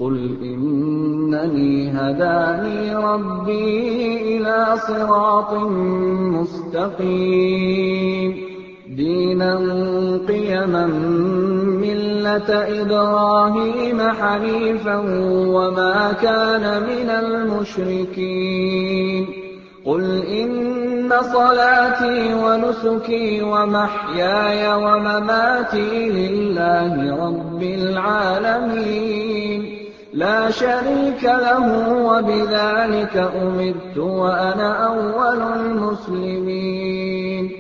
قُلْ إِنَّنِي هَدَانِي رَبِّي إِلَىٰ صِرَاطٍ مُّسْتَقِيمٍ دِينًا قِيَمًا مِّلَّةَ إِبْرَاهِيمَ حَنِيفًا وَمَا كَانَ مِنَ الْمُشْرِكِينَ قُلْ إِنَّ صَلَاتِي وَنُسُكِي وَمَحْيَايَ وَمَمَاتِي لِلَّهِ رَبِّ الْعَالَمِينَ لَا شَرِيكَ لَهُ وَبِذَٰلِكَ أُمِرْتُ وَأَنَا أَوَّلُ الْمُسْلِمِينَ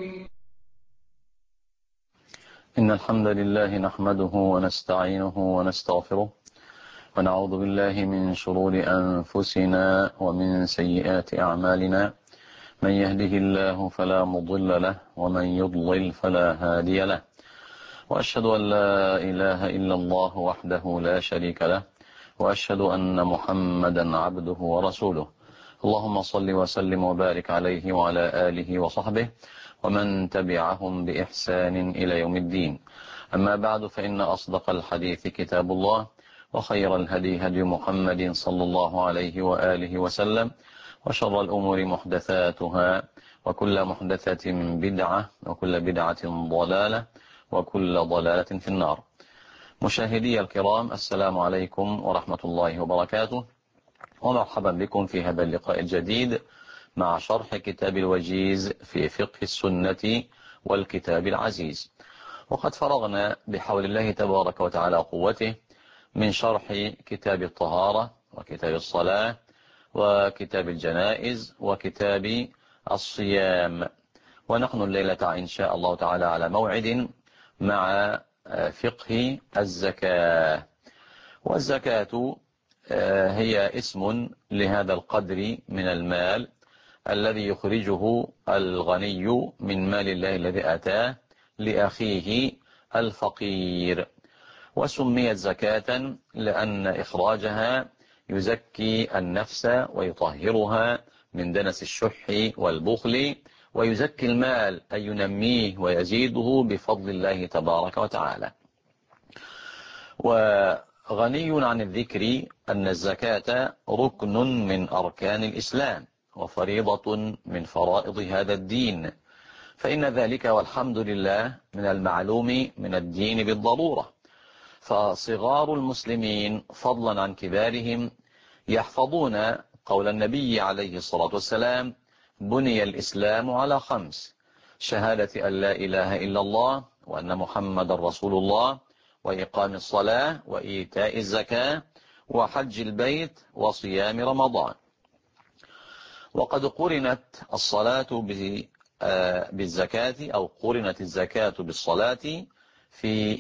إن الحمد لله نحمده ونستعينه ونستغفره ونعوذ بالله من شرور أنفسنا ومن سيئات أعمالنا من يهده الله فلا مضل له ومن يضلل فلا هادي له وأشهد أن لا إله إلا الله وحده لا شريك له وأشهد أن محمدا عبده ورسوله اللهم صل وسلم وبارك عليه وعلى آله وصحبه ومن تبعهم بإحسان إلى يوم الدين أما بعد فإن أصدق الحديث كتاب الله وخير الهدي هدي محمد صلى الله عليه وآله وسلم وشر الأمور محدثاتها وكل محدثة بدعة وكل بدعة ضلالة وكل ضلالة في النار. مشاهدي الكرام، السلام عليكم ورحمة الله وبركاته، ومرحبا بكم في هذا اللقاء الجديد مع شرح كتاب الوجيز في فقه السنة والكتاب العزيز. وقد فرغنا بحول الله تبارك وتعالى قوته من شرح كتاب الطهارة وكتاب الصلاة وكتاب الجنائز وكتاب الصيام، ونحن الليلة إن شاء الله تعالى على موعد مع فقه الزكاة. والزكاة هي اسم لهذا القدر من المال الذي يخرجه الغني من مال الله الذي آتاه لأخيه الفقير، وسميت زكاة لأن إخراجها يزكي النفس ويطهرها من دنس الشح والبخل، ويزكي المال أي ينميه ويزيده بفضل الله تبارك وتعالى. وغني عن الذكر أن الزكاة ركن من أركان الإسلام وفريضة من فرائض هذا الدين، فإن ذلك والحمد لله من المعلوم من الدين بالضرورة. فصغار المسلمين فضلا عن كبارهم يحفظون قول النبي عليه الصلاة والسلام: بني الإسلام على 5: شهادة أن لا إله إلا الله وأن محمد رسول الله، وإقام الصلاة، وإيتاء الزكاة، وحج البيت، وصيام رمضان. وقد قرنت الصلاة بالزكاة، أو قرنت الزكاة بالصلاة في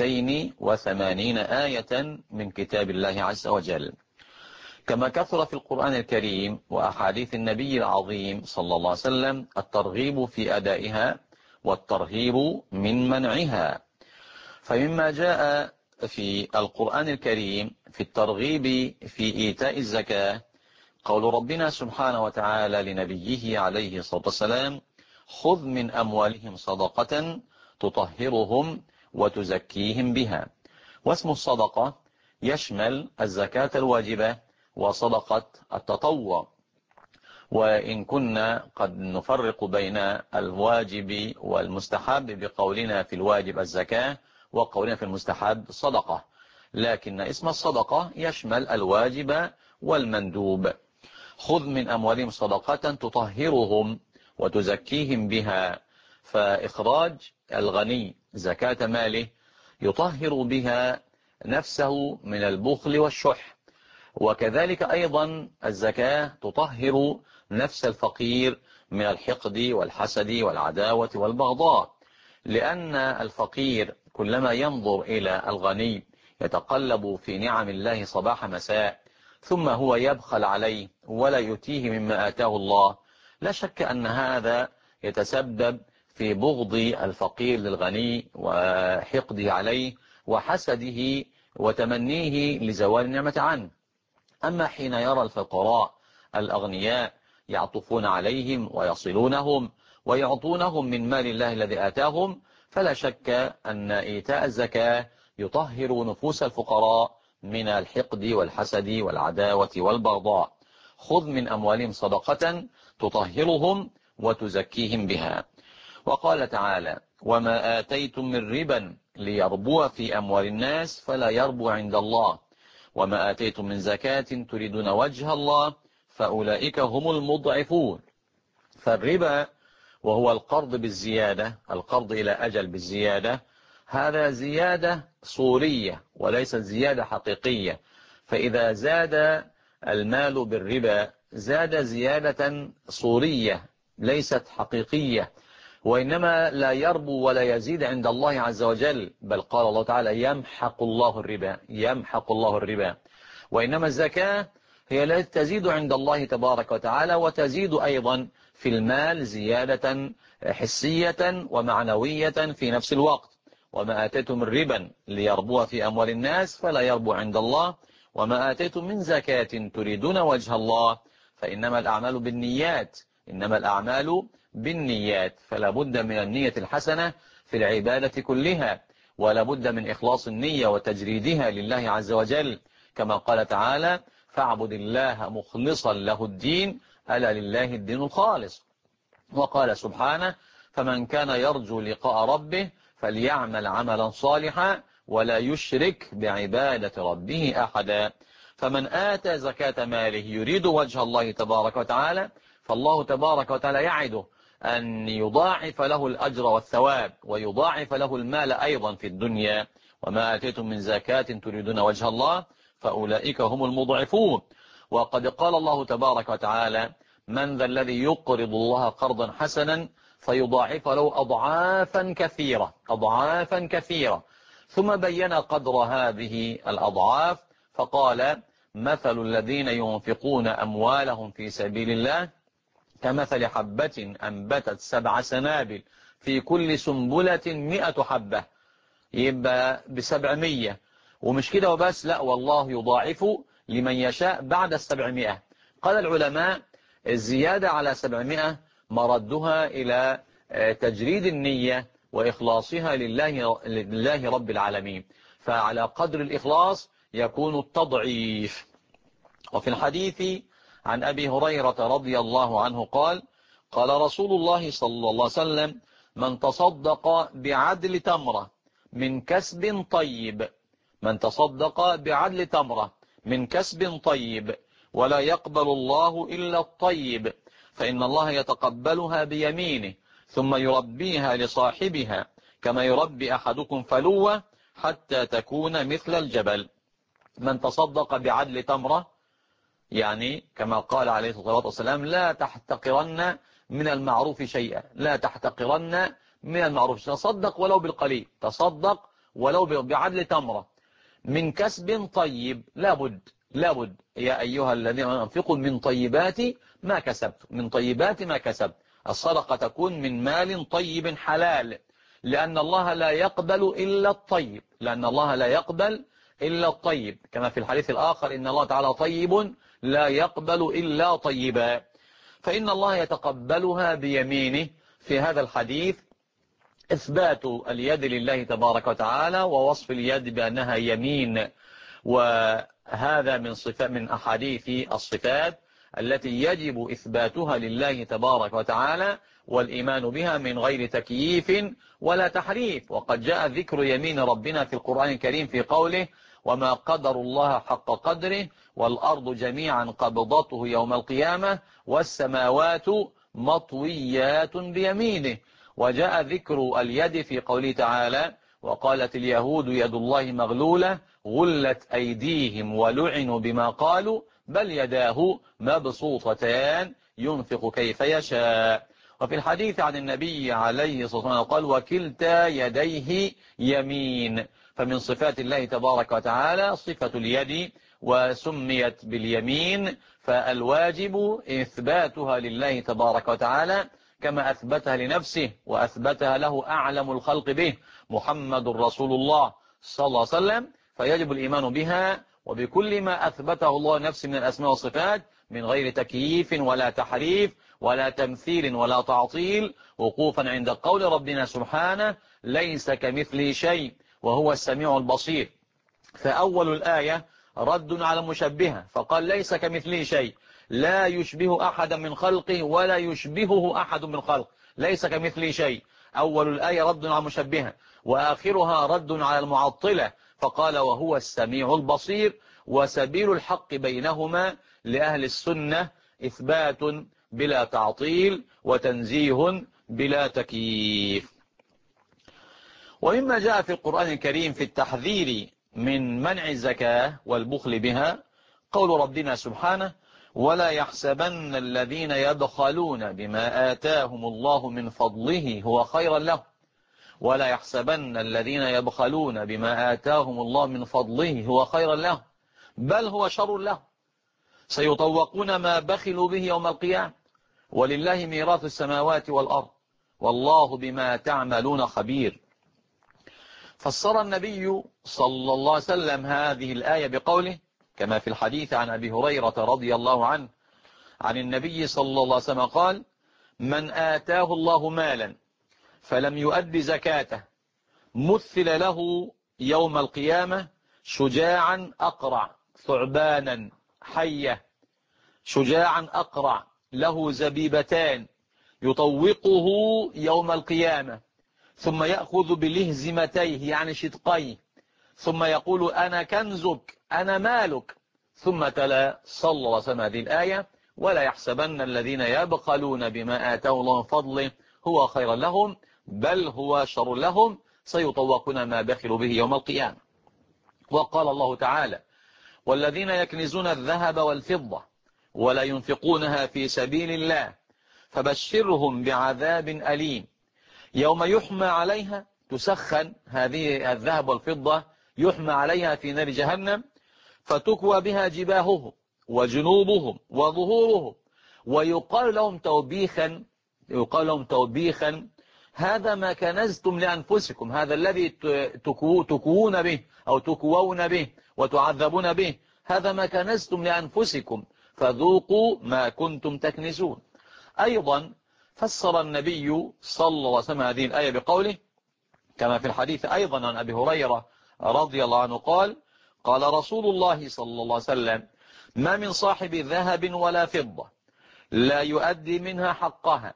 82 آية من كتاب الله عز وجل، كما كثر في القرآن الكريم وأحاديث النبي العظيم صلى الله عليه وسلم الترغيب في أدائها والترهيب من منعها. فمما جاء في القرآن الكريم في الترغيب في إيتاء الزكاة قول ربنا سبحانه وتعالى لنبيه عليه الصلاة والسلام: خذ من أموالهم صدقة تطهرهم وتزكيهم بها. واسم الصدقة يشمل الزكاة الواجبة وصدقة التطوع، وإن كنا قد نفرق بين الواجب والمستحب بقولنا في الواجب الزكاة وقولنا في المستحب صدقة، لكن اسم الصدقة يشمل الواجب والمندوب. خذ من أموالهم صدقة تطهرهم وتزكيهم بها، فإخراج الغني زكاة ماله يطهر بها نفسه من البخل والشح، وكذلك أيضا الزكاة تطهر نفس الفقير من الحقد والحسد والعداوة والبغضاء، لأن الفقير كلما ينظر إلى الغني يتقلب في نعم الله صباح مساء ثم هو يبخل عليه ولا يتيه مما آتاه الله، لا شك أن هذا يتسبب في بغض الفقير للغني وحقده عليه وحسده وتمنيه لزوال النعمة عنه. أما حين يرى الفقراء الأغنياء يعطفون عليهم ويصلونهم ويعطونهم من مال الله الذي آتاهم، فلا شك أن إيتاء الزكاة يطهر نفوس الفقراء من الحقد والحسد والعداوة والبغضاء. خذ من أموالهم صدقة تطهرهم وتزكيهم بها. وقال تعالى: وما آتيتم من ربا ليربو في أموال الناس فلا يربو عند الله، وما آتيتم من زكاة تريدون وجه الله فأولئك هم المضعفون. فالربا وهو القرض بالزيادة، القرض إلى أجل بالزيادة، هذا زيادة صورية وليست زيادة حقيقية. فإذا زاد المال بالربا زاد زيادة صورية ليست حقيقية، وإنما لا يربو ولا يزيد عند الله عز وجل، بل قال الله تعالى: يمحق الله الربا، يمحق الله الربا. وإنما الزكاة هي التي تزيد عند الله تبارك وتعالى، وتزيد أيضا في المال زيادة حسية ومعنوية في نفس الوقت. وما آتيتم من ربا ليربو في أموال الناس فلا يربو عند الله، وما آتيتم من زكاة تريدون وجه الله فإنما الأعمال بالنيات، إنما الأعمال بالنيات. فلا بد من النية الحسنة في العبادة كلها، ولا بد من إخلاص النية وتجريدها لله عز وجل، كما قال تعالى: فاعبد الله مخلصا له الدين ألا لله الدين الخالص. وقال سبحانه: فمن كان يرجو لقاء ربه فليعمل عملا صالحا ولا يشرك بعبادة ربه أحدا. فمن آتى زكاة ماله يريد وجه الله تبارك وتعالى، فالله تبارك وتعالى يعده أن يضاعف له الأجر والثواب، ويضاعف له المال أيضا في الدنيا. وما آتيتم من زكاة تريدون وجه الله فأولئك هم المضعفون. وقد قال الله تبارك وتعالى: من ذا الذي يقرض الله قرضا حسنا فيضاعف له أضعافا كثيرة، أضعافا كثيرة. ثم بين قدر هذه الأضعاف فقال: مثل الذين ينفقون أموالهم في سبيل الله كمثل حبة أنبتت 7 سنابل في كل سنبلة 100 حبة، يبقى ب700. ومش كده وبس، لا، والله يضاعف لمن يشاء بعد 700. قال العلماء: الزيادة على 700 مردها إلى تجريد النية وإخلاصها لله رب العالمين، فعلى قدر الإخلاص يكون التضعيف. وفي الحديث عن أبي هريرة رضي الله عنه قال: قال رسول الله صلى الله عليه وسلم: من تصدق بعدل تمرة من كسب طيب، من تصدق بعدل تمرة من كسب طيب ولا يقبل الله إلا الطيب، فإن الله يتقبلها بيمينه ثم يربيها لصاحبها كما يربي أحدكم فلوة حتى تكون مثل الجبل. من تصدق بعدل تمرة، يعني كما قال عليه الصلاة والسلام: لا تحتقرن من المعروف شيئا، لا تحتقرن من المعروف، تصدق ولو بالقليل، تصدق ولو بعدل تمرة من كسب طيب. لابد يا أيها الذين أنفقوا من طيبات ما كسبت، من طيبات ما كسبت. الصدقة تكون من مال طيب حلال، لأن الله لا يقبل إلا الطيب، لأن الله لا يقبل إلا الطيب، كما في الحديث الآخر: إن الله تعالى طيب لا يقبل إلا طيبا. فإن الله يتقبلها بيمينه. في هذا الحديث إثبات اليد لله تبارك وتعالى، ووصف اليد بأنها يمين، وهذا من أحاديث الصفات التي يجب إثباتها لله تبارك وتعالى والإيمان بها من غير تكييف ولا تحريف. وقد جاء ذكر يمين ربنا في القرآن الكريم في قوله: وما قدر الله حق قدره والأرض جميعا قبضته يوم القيامة والسماوات مطويات بيمينه. وجاء ذكر اليد في قوله تعالى: وقالت اليهود يد الله مغلولة غلت أيديهم ولعنوا بما قالوا بل يداه مبسوطتان ينفق كيف يشاء. وفي الحديث عن النبي عليه الصلاة والسلام قال: وكلتا يديه يمين. فمن صفات الله تبارك وتعالى صفة اليد، وسميت باليمين، فالواجب إثباتها لله تبارك وتعالى كما أثبتها لنفسه وأثبتها له أعلم الخلق به محمد رسول الله صلى الله عليه وسلم. فيجب الإيمان بها وبكل ما أثبته الله نفسه من الأسماء والصفات من غير تكييف ولا تحريف ولا تمثيل ولا تعطيل، وقوفا عند قول ربنا سبحانه: ليس كمثله شيء وهو السميع البصير. فأول الآية رد على المشبهة، فقال ليس كمثله شيء، لا يشبه أحدا من خلقه ولا يشبهه أحد من خلقه، ليس كمثله شيء. أول الآية رد على المشبهة، وآخرها رد على المعطلة، فقال وهو السميع البصير. وسبيل الحق بينهما لأهل السنة إثبات بلا تعطيل وتنزيه بلا تكييف. ومما جاء في القرآن الكريم في التحذير من منع الزكاة والبخل بها قول ربنا سبحانه ولا يحسبن الذين يبخلون بما آتاهم الله من فضله هو خيرا لهم، ولا يحسبن الذين يبخلون بما آتاهم الله من فضله هو خيرا لهم بل هو شر لهم، سيطوقون ما بخلوا به يوم القيامة، ولله ميراث السماوات والأرض والله بما تعملون خبير. فسر النبي صلى الله عليه وسلم هذه الآية بقوله كما في الحديث عن أبي هريرة رضي الله عنه عن النبي صلى الله عليه وسلم قال من آتاه الله مالا فلم يؤد زكاته مثل له يوم القيامة شجاعا أقرع ثعبانا حية، شجاعا أقرع له زبيبتان يطوقه يوم القيامة ثم يأخذ بلهزمتيه يعني شدقيه ثم يقول أنا كنزك أنا مالك، ثم تلا صلى الله عليه وسلم هذه الآية ولا يحسبن الذين يبخلون بما آتاه الله من فضله هو خيرا لهم بل هو شر لهم سيطوقون ما بخلوا به يوم القيامة. وقال الله تعالى والذين يكنزون الذهب والفضة ولا ينفقونها في سبيل الله فبشرهم بعذاب أليم يوم يحمى عليها، تسخن هذه الذهب والفضة يحمى عليها في نار جهنم فتكوى بها جباههم وجنوبهم وظهورهم ويقال لهم توبيخا هذا ما كنزتم لأنفسكم، هذا الذي تكوون به أو تكوون به وتعذبون به، هذا ما كنزتم لأنفسكم فذوقوا ما كنتم تكنزون. أيضا فسر النبي صلى الله عليه وسلم هذه الآية بقوله كما في الحديث أيضا عن أبي هريرة رضي الله عنه قال قال رسول الله صلى الله عليه وسلم ما من صاحب ذهب ولا فضة لا يؤدي منها حقها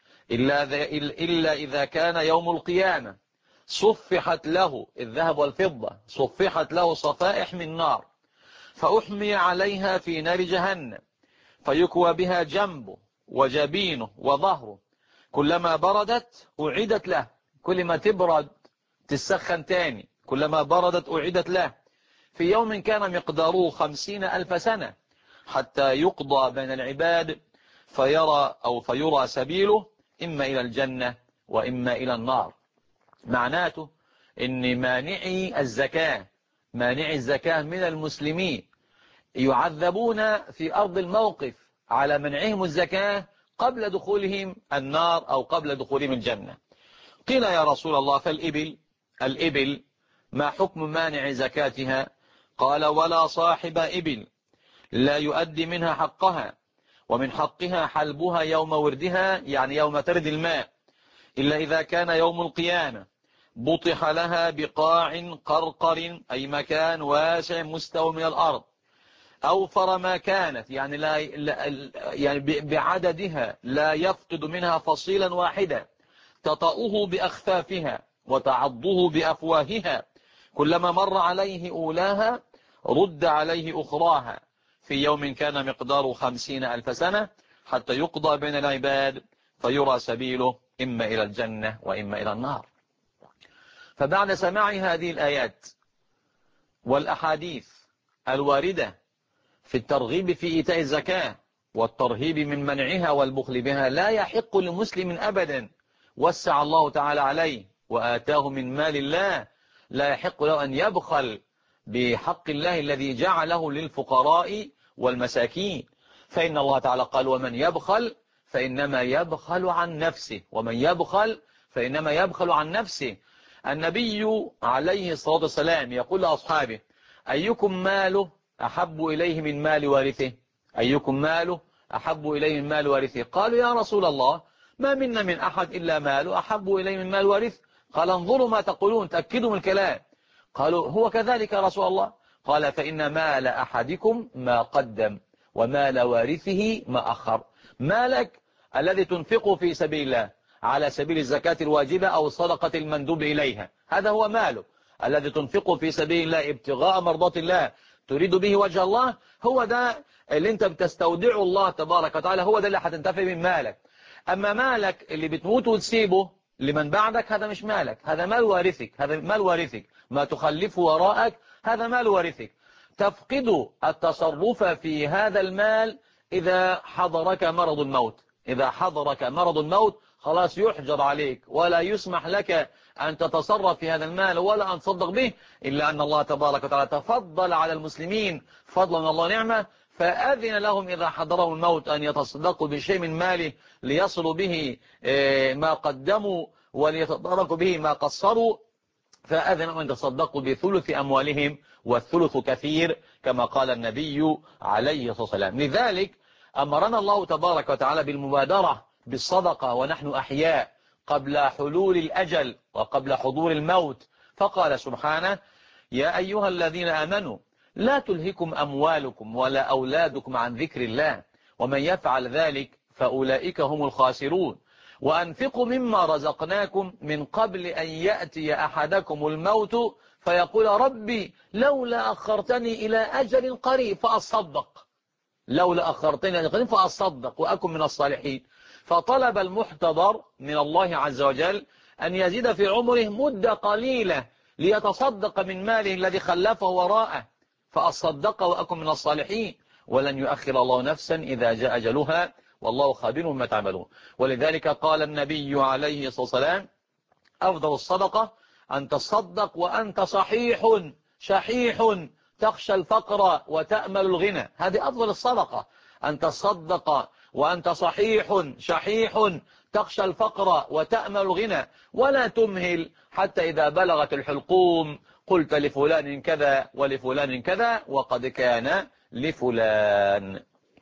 إلا إذا كان يوم القيامة صفحت له الذهب والفضة صفحت له صفائح من نار فأحمي عليها في نار جهنم فيكوى بها جنبه وجبينه وظهره كلما بردت أعيدت له، كل ما تبرد تسخن تاني، كلما بردت أعيدت له في يوم كان مقداره 50,000 سنة حتى يقضى بين العباد فيرى سبيله إما إلى الجنة وإما إلى النار. معناته إن مانعي الزكاة من المسلمين يعذبون في أرض الموقف على منعهم الزكاة قبل دخولهم النار أو قبل دخولهم الجنة. قيل يا رسول الله الإبل ما حكم مانع زكاتها؟ قال ولا صاحب إبل لا يؤدي منها حقها ومن حقها حلبها يوم وردها يعني يوم ترد الماء إلا إذا كان يوم القيامة بطح لها بقاع قرقر أي مكان واسع مستوى من الأرض أوفر ما كانت يعني يعني بعددها لا يفقد منها فصيلا واحدا تطأه بأخفافها وتعضه بأفواهها كلما مر عليه أولاها رد عليه أخراها في يوم كان مقداره 50,000 سنة حتى يقضى بين العباد فيرى سبيله إما إلى الجنة وإما إلى النار. فبعد سماع هذه الآيات والأحاديث الواردة في الترغيب في إيتاء الزكاة والترهيب من منعها والبخل بها لا يحق لمسلم أبدا وسع الله تعالى عليه وآتاه من مال الله لا يحق له أن يبخل بحق الله الذي جعله للفقراء والمساكين، فإن الله تعالى قال ومن يبخل فإنما يبخل عن نفسه ومن يبخل فإنما يبخل عن نفسه. النبي عليه الصلاة والسلام يقول لأصحابه أيكم ماله أحب إليه من مال وارثه؟ أيكم ماله أحب إليه من مال وارثه؟ قالوا يا رسول الله ما منا من أحد إلا ماله أحب إليه من مال وارثه. قال انظروا ما تقولون تأكدوا من الكلام. قالوا هو كذلك يا رسول الله. قال فإن مال أحدكم ما قدم ومال وارثه ما أخر. مالك الذي تنفقه في سبيل الله على سبيل الزكاة الواجبة أو صدقة المندوب إليها، هذا هو ماله الذي تنفقه في سبيل الله ابتغاء مرضات الله تريد به وجه الله، هو ده اللي انت بتستودعه الله تبارك وتعالى، هو ده اللي هتنتفع من مالك. أما مالك اللي بتموت وتسيبه لمن بعدك هذا مش مالك، هذا مال وارثك، هذا مال وارثك، ما تخلفه وراءك هذا مال وارثك. تفقد التصرف في هذا المال إذا حضرك مرض الموت. إذا حضرك مرض الموت خلاص يحجر عليك ولا يسمح لك أن تتصرف في هذا المال ولا أن تصدق به، إلا أن الله تبارك وتعالى تفضل على المسلمين فضلا من الله نعمة، فأذن لهم إذا حضرهم الموت أن يتصدقوا بشيء من ماله ليصلوا به ما قدموا وليتداركوا به ما قصروا، فأذن أن يتصدقوا بثلث أموالهم، والثلث كثير كما قال النبي عليه الصلاة والسلام. لذلك أمرنا الله تبارك وتعالى بالمبادرة بالصدقة ونحن أحياء قبل حلول الأجل وقبل حضور الموت، فقال سبحانه يا أيها الذين آمنوا لا تلهكم أموالكم ولا أولادكم عن ذكر الله ومن يفعل ذلك فأولئك هم الخاسرون وأنفقوا مما رزقناكم من قبل أن يأتي أحدكم الموت فيقول ربي لولا أخرتني إلى أجل قريب فأصدق، لولا أخرتني إلى أجل قريب فأصدق وأكن من الصالحين. فطلب المحتضر من الله عز وجل أن يزيد في عمره مدة قليلة ليتصدق من ماله الذي خلفه وراءه، فأصدق وأكن من الصالحين، ولن يؤخر الله نفسا إذا جاء أجلها والله خبير بما تعملون. ولذلك قال النبي عليه الصلاة والسلام أفضل الصدقة أن تصدق وأنت صحيح شحيح تخشى الفقر وتأمل الغنى. هذه أفضل الصدقة، أن تصدق وأنت صحيح شحيح تخشى الفقر وتأمل الغنى، ولا تمهل حتى إذا بلغت الحلقوم قلت لفلان كذا ولفلان كذا وقد كان لفلان.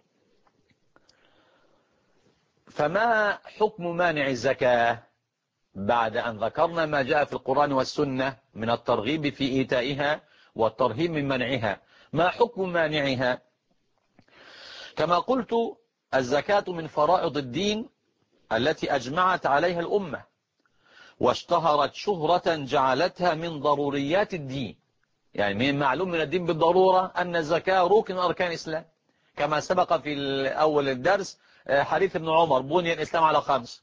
فما حكم مانع الزكاة بعد أن ذكرنا ما جاء في القرآن والسنة من الترغيب في إيتائها والترهيب من منعها؟ ما حكم مانعها؟ كما قلت الزكاة من فرائض الدين التي أجمعت عليها الأمة واشتهرت شهرة جعلتها من ضروريات الدين، يعني من معلوم من الدين بالضرورة أن الزكاة ركن أركان الإسلام، كما سبق في أول الدرس حديث ابن عمر بني الإسلام على 5.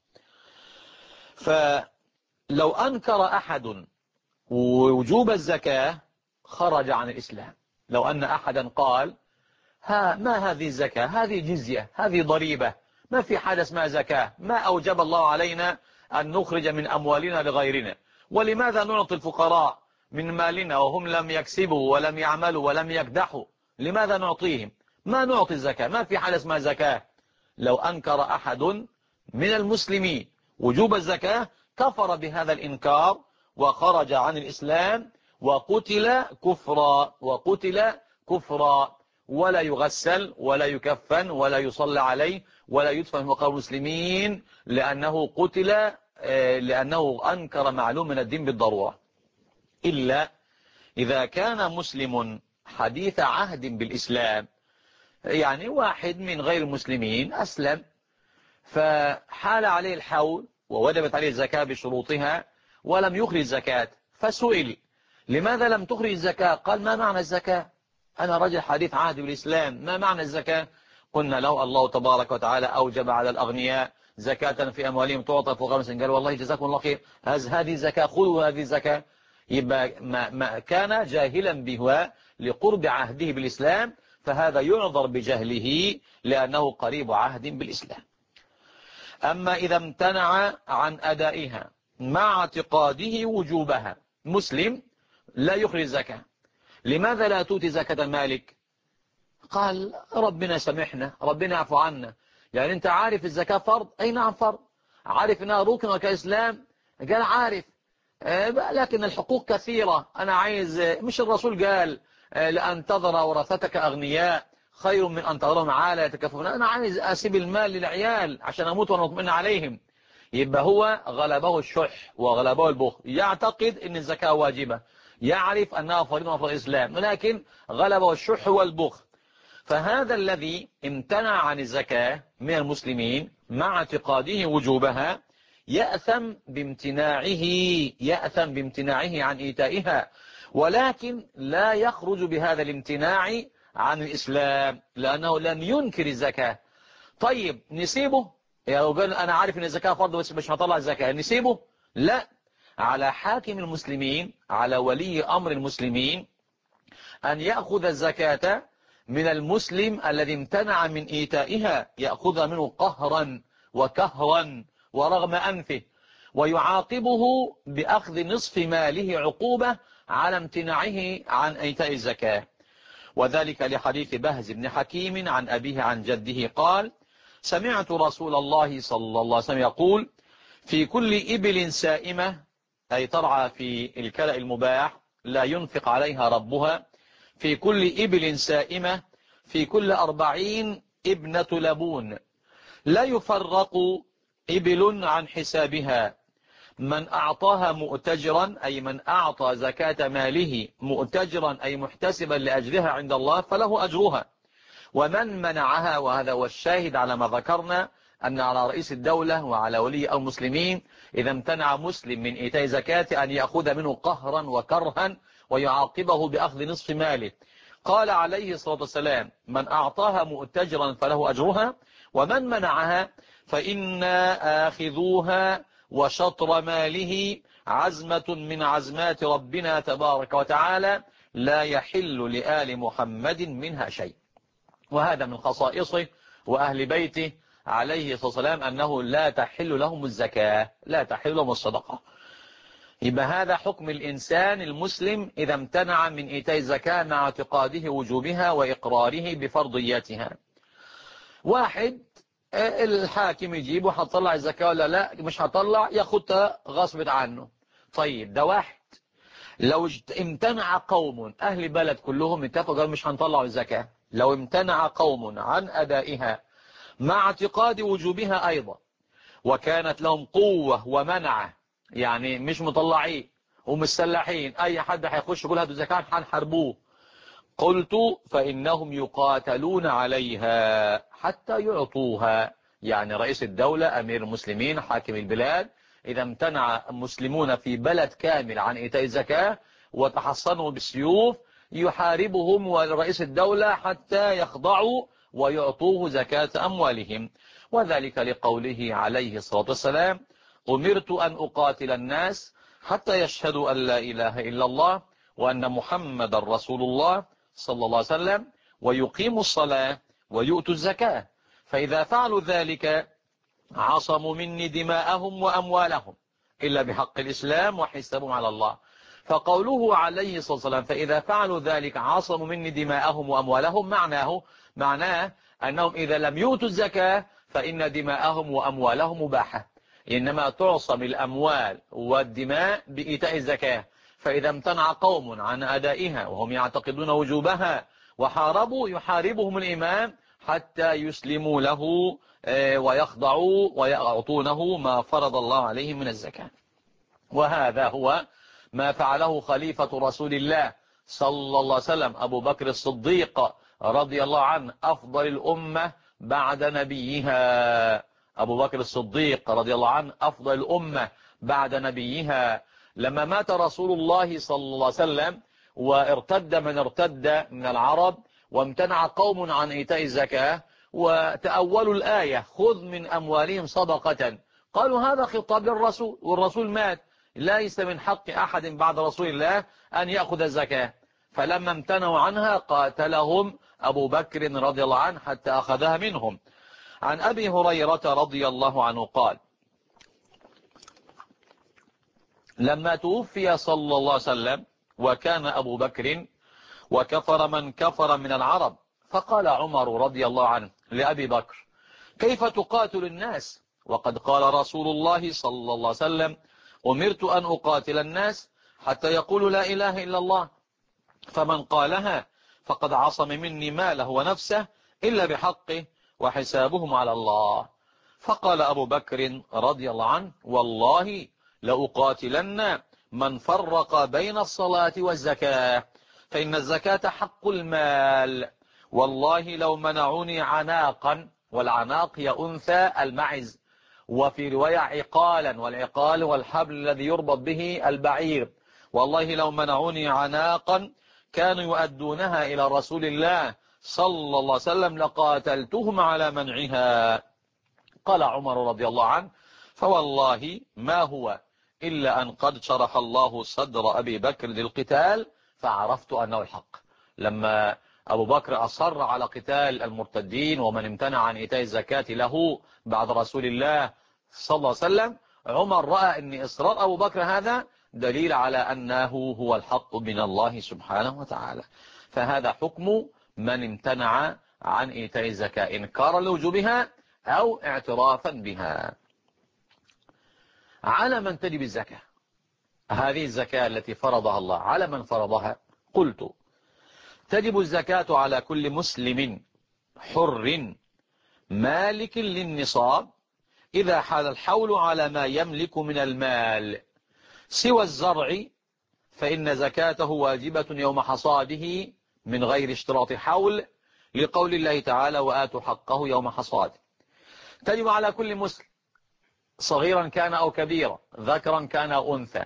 فلو أنكر أحد وجوب الزكاة خرج عن الإسلام. لو أن أحدا قال ما هذه الزكاة، هذه جزية، هذه ضريبة، ما في حاجة اسمها زكاة، ما أوجب الله علينا أن نخرج من أموالنا لغيرنا، ولماذا نعطي الفقراء من مالنا وهم لم يكسبوا ولم يعملوا ولم يكدحوا، لماذا نعطيهم؟ ما نعطي الزكاة، ما في حاجة اسمها زكاة. لو أنكر أحد من المسلمين وجوب الزكاة كفر بهذا الإنكار وخرج عن الإسلام وقتل كفرا، وقتل كفرا، ولا يغسل ولا يكفن ولا يصلى عليه ولا يدفن في مقام المسلمين لأنه قتل لأنه أنكر معلوم من الدين بالضرورة، إلا إذا كان مسلم حديث عهد بالإسلام، يعني واحد من غير المسلمين أسلم فحال عليه الحول ووجبت عليه الزكاة بشروطها ولم يخرج الزكاة، فسئل لماذا لم تخرج الزكاة؟ قال ما معنى الزكاة؟ أنا رجل حديث عهد بالإسلام، ما معنى الزكاة؟ قلنا له الله تبارك وتعالى أوجب على الأغنياء زكاة في أموالهم تعطى فقراء المسلمين. قال والله جزاكم الله خير، هذه زكاة، خذوا هذه الزكاة. يبقى ما كان جاهلا بها لقرب عهده بالإسلام فهذا يعذر بجهله لأنه قريب عهد بالإسلام. أما إذا امتنع عن أدائها مع اعتقاده وجوبها، مسلم لا يخرج زكاة، لماذا لا تؤتي زكاة مالك؟ قال ربنا سمحنا، ربنا يعفو عنا. يعني أنت عارف الزكاة فرض؟ أي نعم فرض. عارف أنها ركن كإسلام؟ قال عارف، لكن الحقوق كثيرة، أنا عايز، مش الرسول قال لأن تذر ورثتك أغنياء خير من أن تذرهم عالة يتكففون؟ أنا عايز أسيب المال للعيال عشان أموت وأنا مطمئن عليهم. يبقى هو غلبه الشح وغلبه البخل، يعتقد أن الزكاة واجبة، يعرف أنها فريضة من فرائض الإسلام، ولكن غلبه الشح والبخل. فهذا الذي امتنع عن الزكاة من المسلمين مع اعتقاده وجوبها يأثم بامتناعه عن إيتائها، ولكن لا يخرج بهذا الامتناع عن الإسلام لأنه لم ينكر الزكاة. طيب نسيبه؟ يعني لو قال أنا عارف أن الزكاة فرض بس مش هطلع الزكاة، نسيبه؟ لا، على حاكم المسلمين، على ولي أمر المسلمين أن يأخذ الزكاة من المسلم الذي امتنع من إيتائها، يأخذها منه قهرا وكهرا ورغم أنفه، ويعاقبه بأخذ نصف ماله عقوبة على امتناعه عن إيتاء الزكاة. وذلك لحديث بهز بن حكيم عن أبيه عن جده قال: سمعت رسول الله صلى الله عليه وسلم يقول: في كل إبل سائمة، أي ترعى في الكلأ المباح لا ينفق عليها ربها، في كل إبل سائمة في كل 40 ابنة لبون، لا يفرق إبل عن حسابها، من أعطاها مؤتجرا، أي من أعطى زكاة ماله مؤتجرا أي محتسبا لأجرها عند الله فله أجرها، ومن منعها، وهذا هو الشاهد على ما ذكرنا، أن على رئيس الدولة وعلى ولي أو المسلمين إذا امتنع مسلم من إيتاء زكاة أن يأخذ منه قهرا وكرها ويعاقبه بأخذ نصف ماله. قال عليه الصلاة والسلام: من أعطاها مؤتجرا فله أجرها، ومن منعها فإنا آخذوها وشطر ماله عزمة من عزمات ربنا تبارك وتعالى لا يحل لآل محمد منها شيء. وهذا من خصائصه وأهل بيته عليه الصلاة والسلام أنه لا تحل لهم الزكاة، لا تحل لهم الصدقة. يبقى هذا حكم الإنسان المسلم إذا امتنع من إيتاء الزكاة مع اعتقاده وجوبها وإقراره بفرضياتها. واحد الحاكم يجيبه هتطلع الزكاة ولا لا، مش هطلع، ياخدها غصب عنه. طيب ده واحد. لو امتنع قوم، أهل بلد كلهم اتفقوا قالوا مش هنطلع الزكاة، لو امتنع قوم عن أدائها مع اعتقاد وجوبها أيضا، وكانت لهم قوة ومنعة، يعني مش مطلعين ومسلحين، أي حد هيخش يقول هاتوا زكاة هنحاربوه، قلت فإنهم يقاتلون عليها حتى يعطوها. يعني رئيس الدولة، أمير المسلمين، حاكم البلاد، إذا امتنع مسلمون في بلد كامل عن إيتاء الزكاة وتحصنوا بالسيوف يحاربهم ورئيس الدولة حتى يخضعوا ويعطوه زكاة أموالهم. وذلك لقوله عليه الصلاة والسلام: أمرت أن أقاتل الناس حتى يشهدوا أن لا إله إلا الله وأن محمد رسول الله صلى الله عليه وسلم ويقيموا الصلاة ويؤتوا الزكاة، فإذا فعلوا ذلك عصموا مني دماءهم وأموالهم إلا بحق الإسلام وحسابهم على الله. فقوله عليه الصلاة والسلام فإذا فعلوا ذلك عصموا مني دماءهم وأموالهم معناه أنهم إذا لم يؤتوا الزكاة فإن دماءهم وأموالهم مباحة، إنما تعصم الأموال والدماء بإيتاء الزكاة. فإذا امتنع قوم عن أدائها وهم يعتقدون وجوبها وحاربوا، يحاربهم الإمام حتى يسلموا له ويخضعوا ويعطونه ما فرض الله عليهم من الزكاة. وهذا هو ما فعله خليفة رسول الله صلى الله عليه وسلم أبو بكر الصديق رضي الله عنه، أفضل الأمة بعد نبيها. أبو بكر الصديق رضي الله عنه أفضل الأمة بعد نبيها. لما مات رسول الله صلى الله عليه وسلم وارتد من ارتد من العرب وامتنع قوم عن إيتاء الزكاة وتأولوا الآية خذ من أموالهم صدقة، قالوا هذا خطاب للرسول والرسول مات، ليس من حق أحد بعد رسول الله أن يأخذ الزكاة. فلما امتنعوا عنها قاتلهم أبو بكر رضي الله عنه حتى أخذها منهم. عن أبي هريرة رضي الله عنه قال: لما توفي صلى الله عليه وسلم وكان أبو بكر وكفر من كفر من العرب، فقال عمر رضي الله عنه لأبي بكر: كيف تقاتل الناس وقد قال رسول الله صلى الله عليه وسلم: أمرت أن أقاتل الناس حتى يقولوا لا إله إلا الله، فمن قالها فقد عصم مني ماله ونفسه إلا بحقه وحسابهم على الله. فقال أبو بكر رضي الله عنه: والله لأقاتلن من فرق بين الصلاة والزكاة، فإن الزكاة حق المال. والله لو منعوني عناقا، والعناق هي أنثى المعز، وفي رواية عقالا، والعقال والحبل الذي يربط به البعير، والله لو منعوني عناقا كانوا يؤدونها إلى رسول الله صلى الله عليه وسلم لقاتلتهم على منعها. قال عمر رضي الله عنه: فوالله ما هو إلا أن قد شرح الله صدر أبي بكر للقتال فعرفت أنه الحق. لما أبو بكر أصر على قتال المرتدين ومن امتنع عن إيتاء الزكاة له بعد رسول الله صلى الله عليه وسلم، عمر رأى أن إصرار أبو بكر هذا دليل على أنه هو الحق من الله سبحانه وتعالى. فهذا حكم من امتنع عن إيتاء الزكاة، إنكارا لوجوبها أو اعترافا بها. على من تجب الزكاة؟ هذه الزكاة التي فرضها الله على من فرضها؟ قلت: تجب الزكاة على كل مسلم حر مالك للنصاب إذا حال الحول على ما يملك من المال، سوى الزرع فإن زكاته واجبة يوم حصاده من غير اشتراط حول، لقول الله تعالى: وآتوا حقه يوم حصاده. تجب على كل مسلم، صغيرا كان أو كبيرا، ذكرا كان أو أنثى.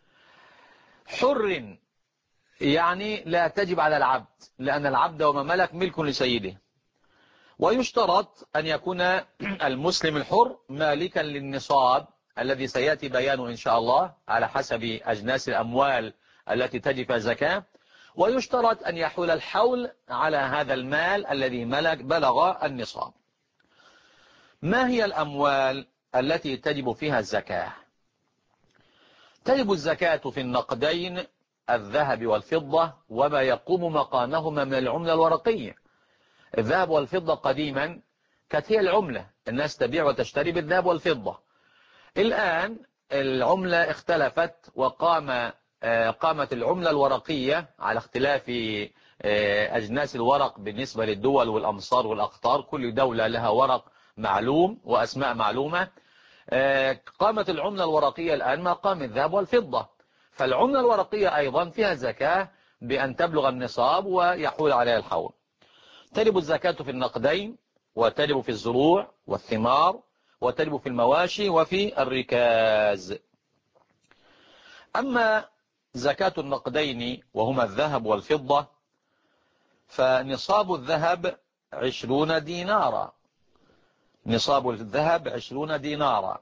حر يعني لا تجب على العبد، لأن العبد وما ملك ملك لسيده. ويشترط أن يكون المسلم الحر مالكا للنصاب الذي سيأتي بيانه إن شاء الله على حسب أجناس الأموال التي تجب فيها زكاة. ويشترط أن يحول الحول على هذا المال الذي بلغ النصاب. ما هي الأموال التي تجب فيها الزكاة؟ تجب الزكاة في النقدين، الذهب والفضة، وما يقوم مقامهما من العملة الورقية. الذهب والفضة قديما كانت هي العملة، الناس تبيع وتشتري بالذهب والفضة. الآن العملة اختلفت قامت العملة الورقية على اختلاف أجناس الورق بالنسبة للدول والأمصار والأقطار، كل دولة لها ورق معلوم وأسماء معلومة. قامت العملة الورقية الآن مقام الذهب والفضة، فالعملة الورقية أيضا فيها زكاة بأن تبلغ النصاب ويحول عليها الحول. تجب الزكاة في النقدين، وتجب في الزروع والثمار، وتجب في المواشي وفي الركاز. أما زكاة النقدين وهما الذهب والفضة، فنصاب الذهب 20 دينارا، نصاب الذهب 20 دينارا.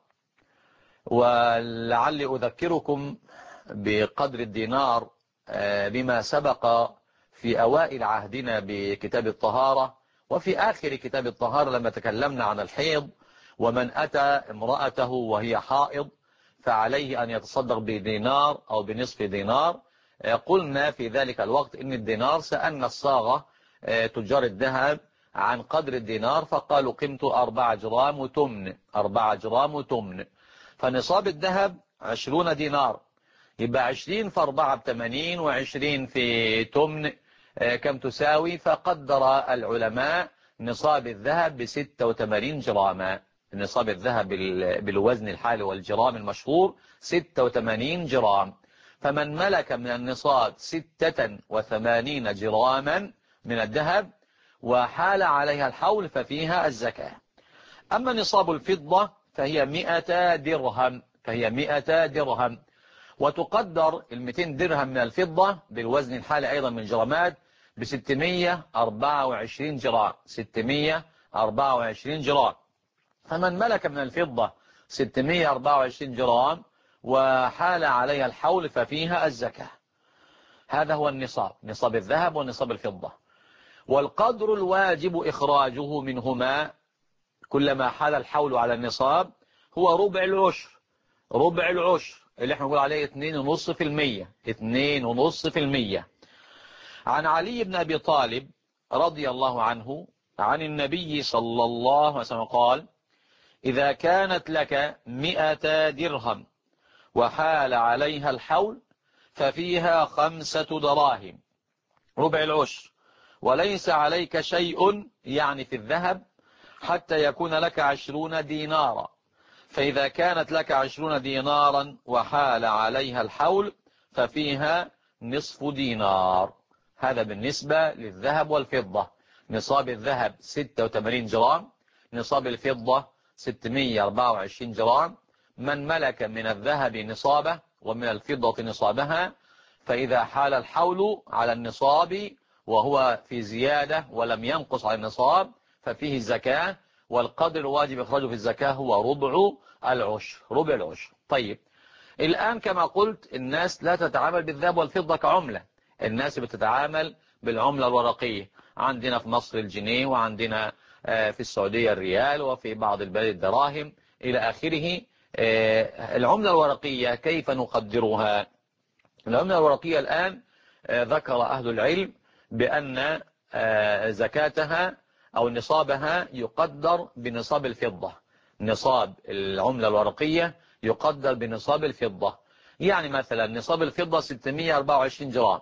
ولعلي أذكركم بقدر الدينار بما سبق في أوائل عهدنا بكتاب الطهارة، وفي آخر كتاب الطهارة لما تكلمنا عن الحيض، ومن أتى امرأته وهي حائض فعليه أن يتصدق بدينار أو بنصف دينار. قلنا في ذلك الوقت إن الدينار، سألنا الصاغة تجار الذهب عن قدر الدينار فقالوا قيمته 4 جرام وتمن، 4 جرام وتمن. فنصاب الذهب 20 دينار، يبقى 20 في 4 ب80، و20 في تمن كم تساوي؟ فقدر العلماء نصاب الذهب ب86 جراما. نصاب الذهب بالوزن الحالي والجرام المشهور 86 جرام. فمن ملك من النصاب 86 جراما من الذهب وحال عليها الحول ففيها الزكاة. أما نصاب الفضة فهي 100 درهم، فهي 100 درهم، وتقدر 200 درهم من الفضة بالوزن الحالي أيضا من جرامات ب624 جرام، 624 جرام. فمن ملك من الفضة 624 جرام وحال عليها الحول ففيها الزكاة. هذا هو النصاب، نصاب الذهب ونصاب الفضة. والقدر الواجب إخراجه منهما كلما حال الحول على النصاب هو ربع العشر. ربع العشر اللي احنا نقول عليه 2.5%، 2.5%. عن علي بن أبي طالب رضي الله عنه عن النبي صلى الله عليه وسلم قال: إذا كانت لك 100 درهم وحال عليها الحول ففيها 5 دراهم، ربع العشر، وليس عليك شيء يعني في الذهب حتى يكون لك 20 دينارا، فإذا كانت لك 20 دينارا وحال عليها الحول ففيها نصف دينار. هذا بالنسبة للذهب والفضة. نصاب الذهب 86 جرام، نصاب الفضة 624 جرام. من ملك من الذهب نصابه ومن الفضة نصابها، فإذا حال الحول على النصاب وهو في زيادة ولم ينقص على النصاب ففيه الزكاة، والقدر الواجب إخراجه في الزكاة هو ربع العشر. ربع العشر. طيب الآن كما قلت الناس لا تتعامل بالذهب والفضة كعملة، الناس بتتعامل بالعملة الورقية. عندنا في مصر الجنيه، وعندنا في السعودية الريال، وفي بعض البلاد الدراهم إلى آخره. العملة الورقية كيف نقدرها؟ العملة الورقية الآن ذكر أهل العلم بأن زكاتها أو نصابها يقدر بنصاب الفضة. نصاب العملة الورقية يقدر بنصاب الفضة. يعني مثلا نصاب الفضة 624 جرام.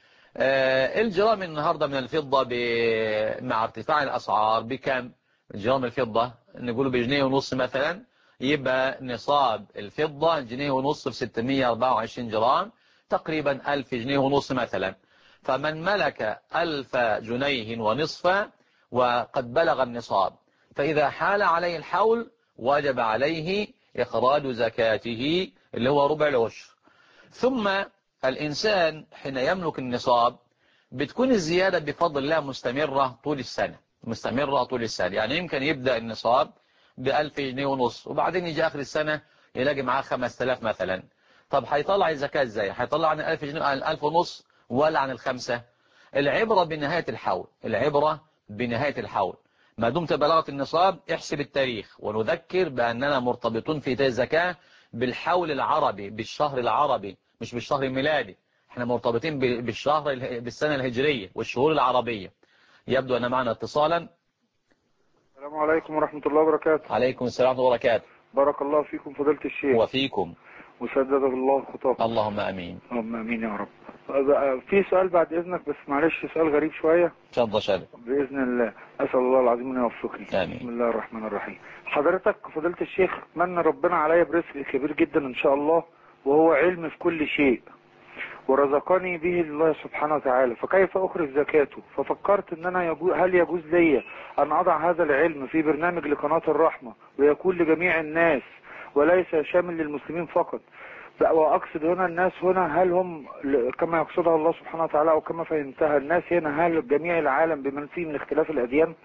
الجرام النهاردة من الفضة مع ارتفاع الأسعار بكم؟ جرام الفضة نقوله بجنيه ونص مثلا، يبقى نصاب الفضة جنيه ونص في 624 جرام، تقريبا 1000 جنيه ونص مثلا. فمن ملك 1000 جنيه ونصف وقد بلغ النصاب، فإذا حال عليه الحول وجب عليه إخراج زكاته اللي هو ربع العشر. ثم الإنسان حين يملك النصاب بتكون الزيادة بفضل الله مستمرة طول السنة، مستمرة طول السنة. يعني يمكن يبدأ النصاب ب1000 جنيه ونص، وبعدين يجي آخر السنة يلاقي معاه 5000 مثلا. طب هيطلع الزكاة ازاي؟ هيطلع عن 1000 جنيه، عن 1000 ونص، ولا عن الخمسة؟ العبرة بنهاية الحول، العبرة بنهاية الحول. ما دمت بلغت النصاب احسب التاريخ، ونذكر بأننا مرتبطون في إيتاء الزكاة بالحول العربي، بالشهر العربي مش بالشهر الميلادي. احنا مرتبطين بالسنة الهجرية والشهور العربية. يبدو أن معنا اتصالا. السلام عليكم ورحمة الله وبركاته. عليكم السلام ورحمة الله وبركاته. بارك الله فيكم فضيلة الشيخ. وفيكم. وسدد الله خطاكم. اللهم أمين. اللهم أمين يا رب. في سؤال بعد إذنك، بس معلش سؤال غريب شوية. تفضل شارك. بإذن الله أسأل الله العظيم أن يوفقني. آمين. بسم الله الرحمن الرحيم. حضرتك فضيلة الشيخ من ربنا عليا برزق كبير جدا إن شاء الله، وهو علم في كل شيء، ورزقني به الله سبحانه وتعالى، فكيف أخرج زكاته؟ ففكرت إن أنا هل يجوز لي أن أضع هذا العلم في برنامج لقناة الرحمة ويكون لجميع الناس وليس شامل للمسلمين فقط؟ وأقصد هنا الناس هنا هل هم كما يقصدها الله سبحانه وتعالى أو كما فهمتها الناس هنا، هل جميع العالم بمن فيه من اختلاف الأديان؟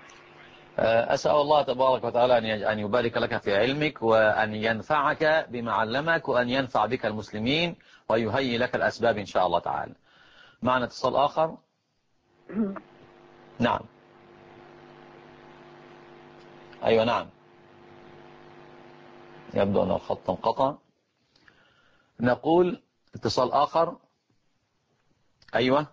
أسأل الله تبارك وتعالى أن يبارك لك في علمك، وأن ينفعك بما علمك، وأن ينفع بك المسلمين، ويهيئ لك الأسباب إن شاء الله تعالى. معنا اتصال آخر. نعم. أيوة نعم. يبدو أن الخط انقطع. نقول اتصال آخر. أيوة.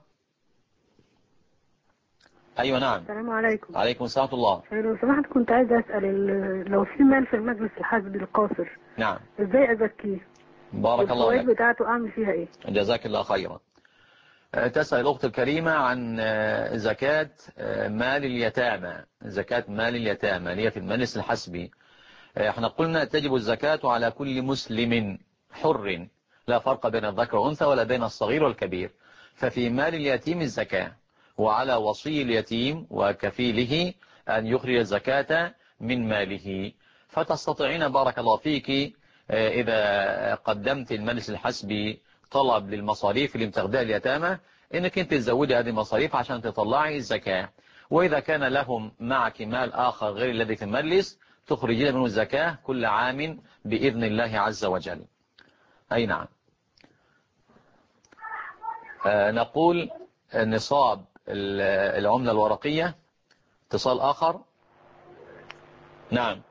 أيوة نعم. السلام عليكم. عليكم السلام ورحمة الله. لو سمحت كنت عايز أسأل لو في مال في المجلس الحزبي القاصر، نعم، ازاي أزكيه؟ بارك الله لك. والفوائد بتاعته أعمل فيها إيه؟ جزاك الله خيرا. تسأل الأخت الكريمة عن زكاة مال اليتامى، زكاة مال اليتامى اللي هي في المجلس الحسبي. احنا قلنا تجب الزكاة على كل مسلم حر، لا فرق بين الذكر والأنثى ولا بين الصغير والكبير. ففي مال اليتيم الزكاة، وعلى وصي اليتيم وكفيله أن يخرج الزكاة من ماله. فتستطيعين بارك الله فيك إذا قدمت المجلس الحسبي طلب للمصاريف اللي بتاخدها اليتامى، انك انت تزودي هذه المصاريف عشان تطلعي الزكاة. واذا كان لهم معك مال اخر غير الذي في المجلس تخرجين منه الزكاة كل عام بإذن الله عز وجل. اي نعم. نقول نصاب العملة الورقية. اتصال اخر. نعم.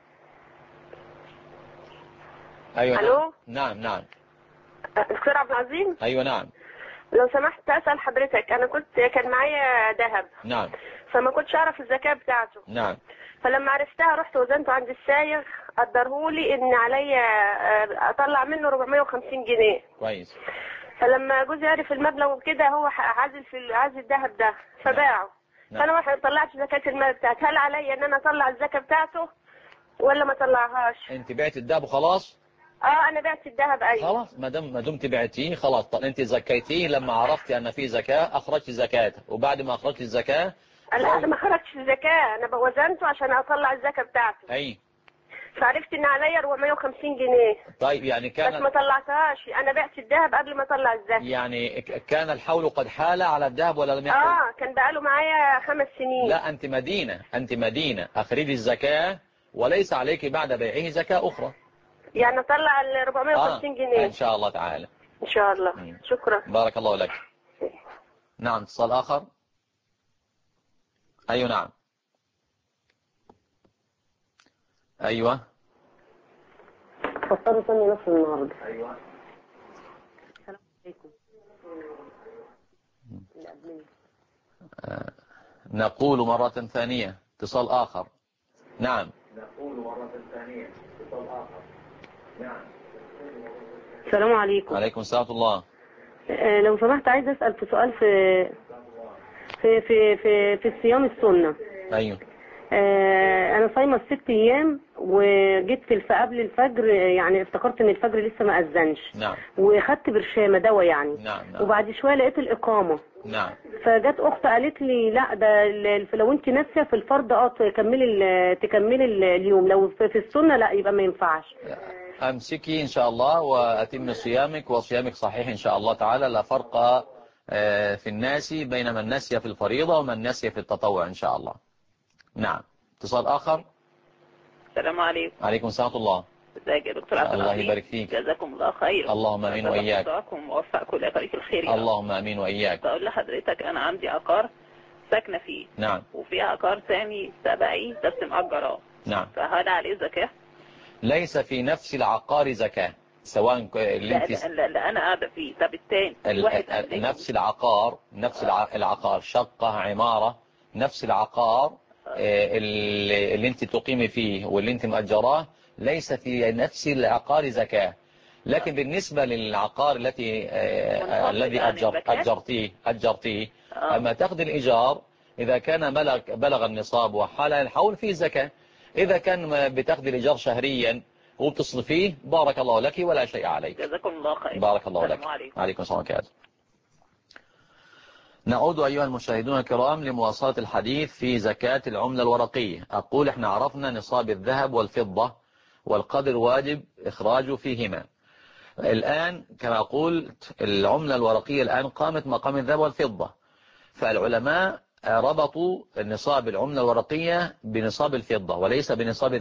ايوه. الو. نعم نعم. دكتور عبد العظيم. ايوه نعم. لو سمحت اسال حضرتك، انا كان معايا ذهب. نعم. فما كنتش اعرف الزكاه بتاعته. نعم. فلما عرفتها رحت وزنته عند السايغ، قدرهولي ان عليا اطلع منه 450 جنيه. كويس. فلما جوزي عرف المبلغ وكده هو عازل الذهب ده فباعه. نعم. فانا ما طلعتش زكاه المال بتاعتي، هل عليا ان انا اطلع الزكاه بتاعته ولا ما طلعهاش؟ انت بعت الذهب وخلاص؟ انا بعت الذهب. ايوه خلاص، ما دمت بعتيه خلاص. طب انت زكيتيه لما عرفتي ان في زكاة، اخرجت زكاته، وبعد ما اخرجت الزكاة انا ما خرجتش الزكاه، انا وزنته عشان اطلع الزكاه بتاعته. اي. فعرفت ان عليا 450 جنيه. طيب يعني بس ما طلعتهاش، انا بعت الذهب قبل ما اطلع الزكاه. يعني كان الحول قد حال على الذهب ولا لم يحل؟ كان بقاله معايا 5 سنين. لا، انت مدينة اخرجي الزكاة، وليس عليك بعد بيعه زكاة اخرى. يعني اطلع ال 450 جنيه ان شاء الله تعالى. ان شاء الله. شكرا. بارك الله لك. نعم، اتصال اخر. ايوه نعم. ايوه. فطروا ثاني نفس النهارده. ايوه. السلام عليكم. نقول مرة ثانية. اتصال آخر. نعم. نقول مرة ثانية. اتصال آخر. نعم. السلام عليكم. عليكم السلام ورحمة الله. لو سمحت عايز أسأل في سؤال في الصيام السنة. أيوه. أنا صايمة 6 أيام، وجيت في قبل الفجر، يعني افتكرت إن الفجر لسه ما أذنش. نعم. وخدت برشامة دواء يعني. نعم. وبعد شوية لقيت الإقامة. نعم. فجت أخت قالت لي لا، ده لو أنت ناسية في الفرض تكملي اليوم، لو في السنة لا يبقى ما ينفعش. أمسكي إن شاء الله وأتم صيامك، وصيامك صحيح إن شاء الله تعالى. لا فرق في الناس بين من نسي في الفريضة ومن نسي في التطوع إن شاء الله. نعم. اتصال آخر. السلام عليكم. عليكم السلام ورحمة الله. ازيك يا دكتور عبد العظيم؟ الله يبارك فيك. جزاكم الله خير. اللهم امين واياك. ويوفقكم ووفقكم لطريق الخير. اللهم امين واياك. بقول لحضرتك انا عندي عقار ساكنه فيه. نعم. وفي عقار ثاني تبعي بس مأجراه. نعم. فهل عليه زكاه؟ ليس في نفس العقار زكاة، سواء اللي انت لا انا قاعده فيه. طب الثاني نفس العقار، العقار شقة، عمارة، نفس العقار اللي انت تقيمي فيه واللي انت مأجراه، ليس في نفس العقار زكاة. لكن بالنسبة للعقار الذي أجرتيه أما تاخذ الإيجار، إذا كان بلغ النصاب وحال الحول فيه زكاة. إذا كان بتاخذ الإيجار شهريا وبتصرفيه، بارك الله لك ولا شيء عليك. جزاكم الله خير. بارك الله لك. عليكم السلام عليكم. نعود أيها المشاهدون الكرام لمواصلة الحديث في زكاة العملة الورقية. أقول احنا عرفنا نصاب الذهب والفضة والقدر واجب إخراجه فيهما. الآن كما قلت العملة الورقية الآن قامت مقام الذهب والفضة، فالعلماء ربطوا نصاب العملة الورقية بنصاب الفضة وليس بنصاب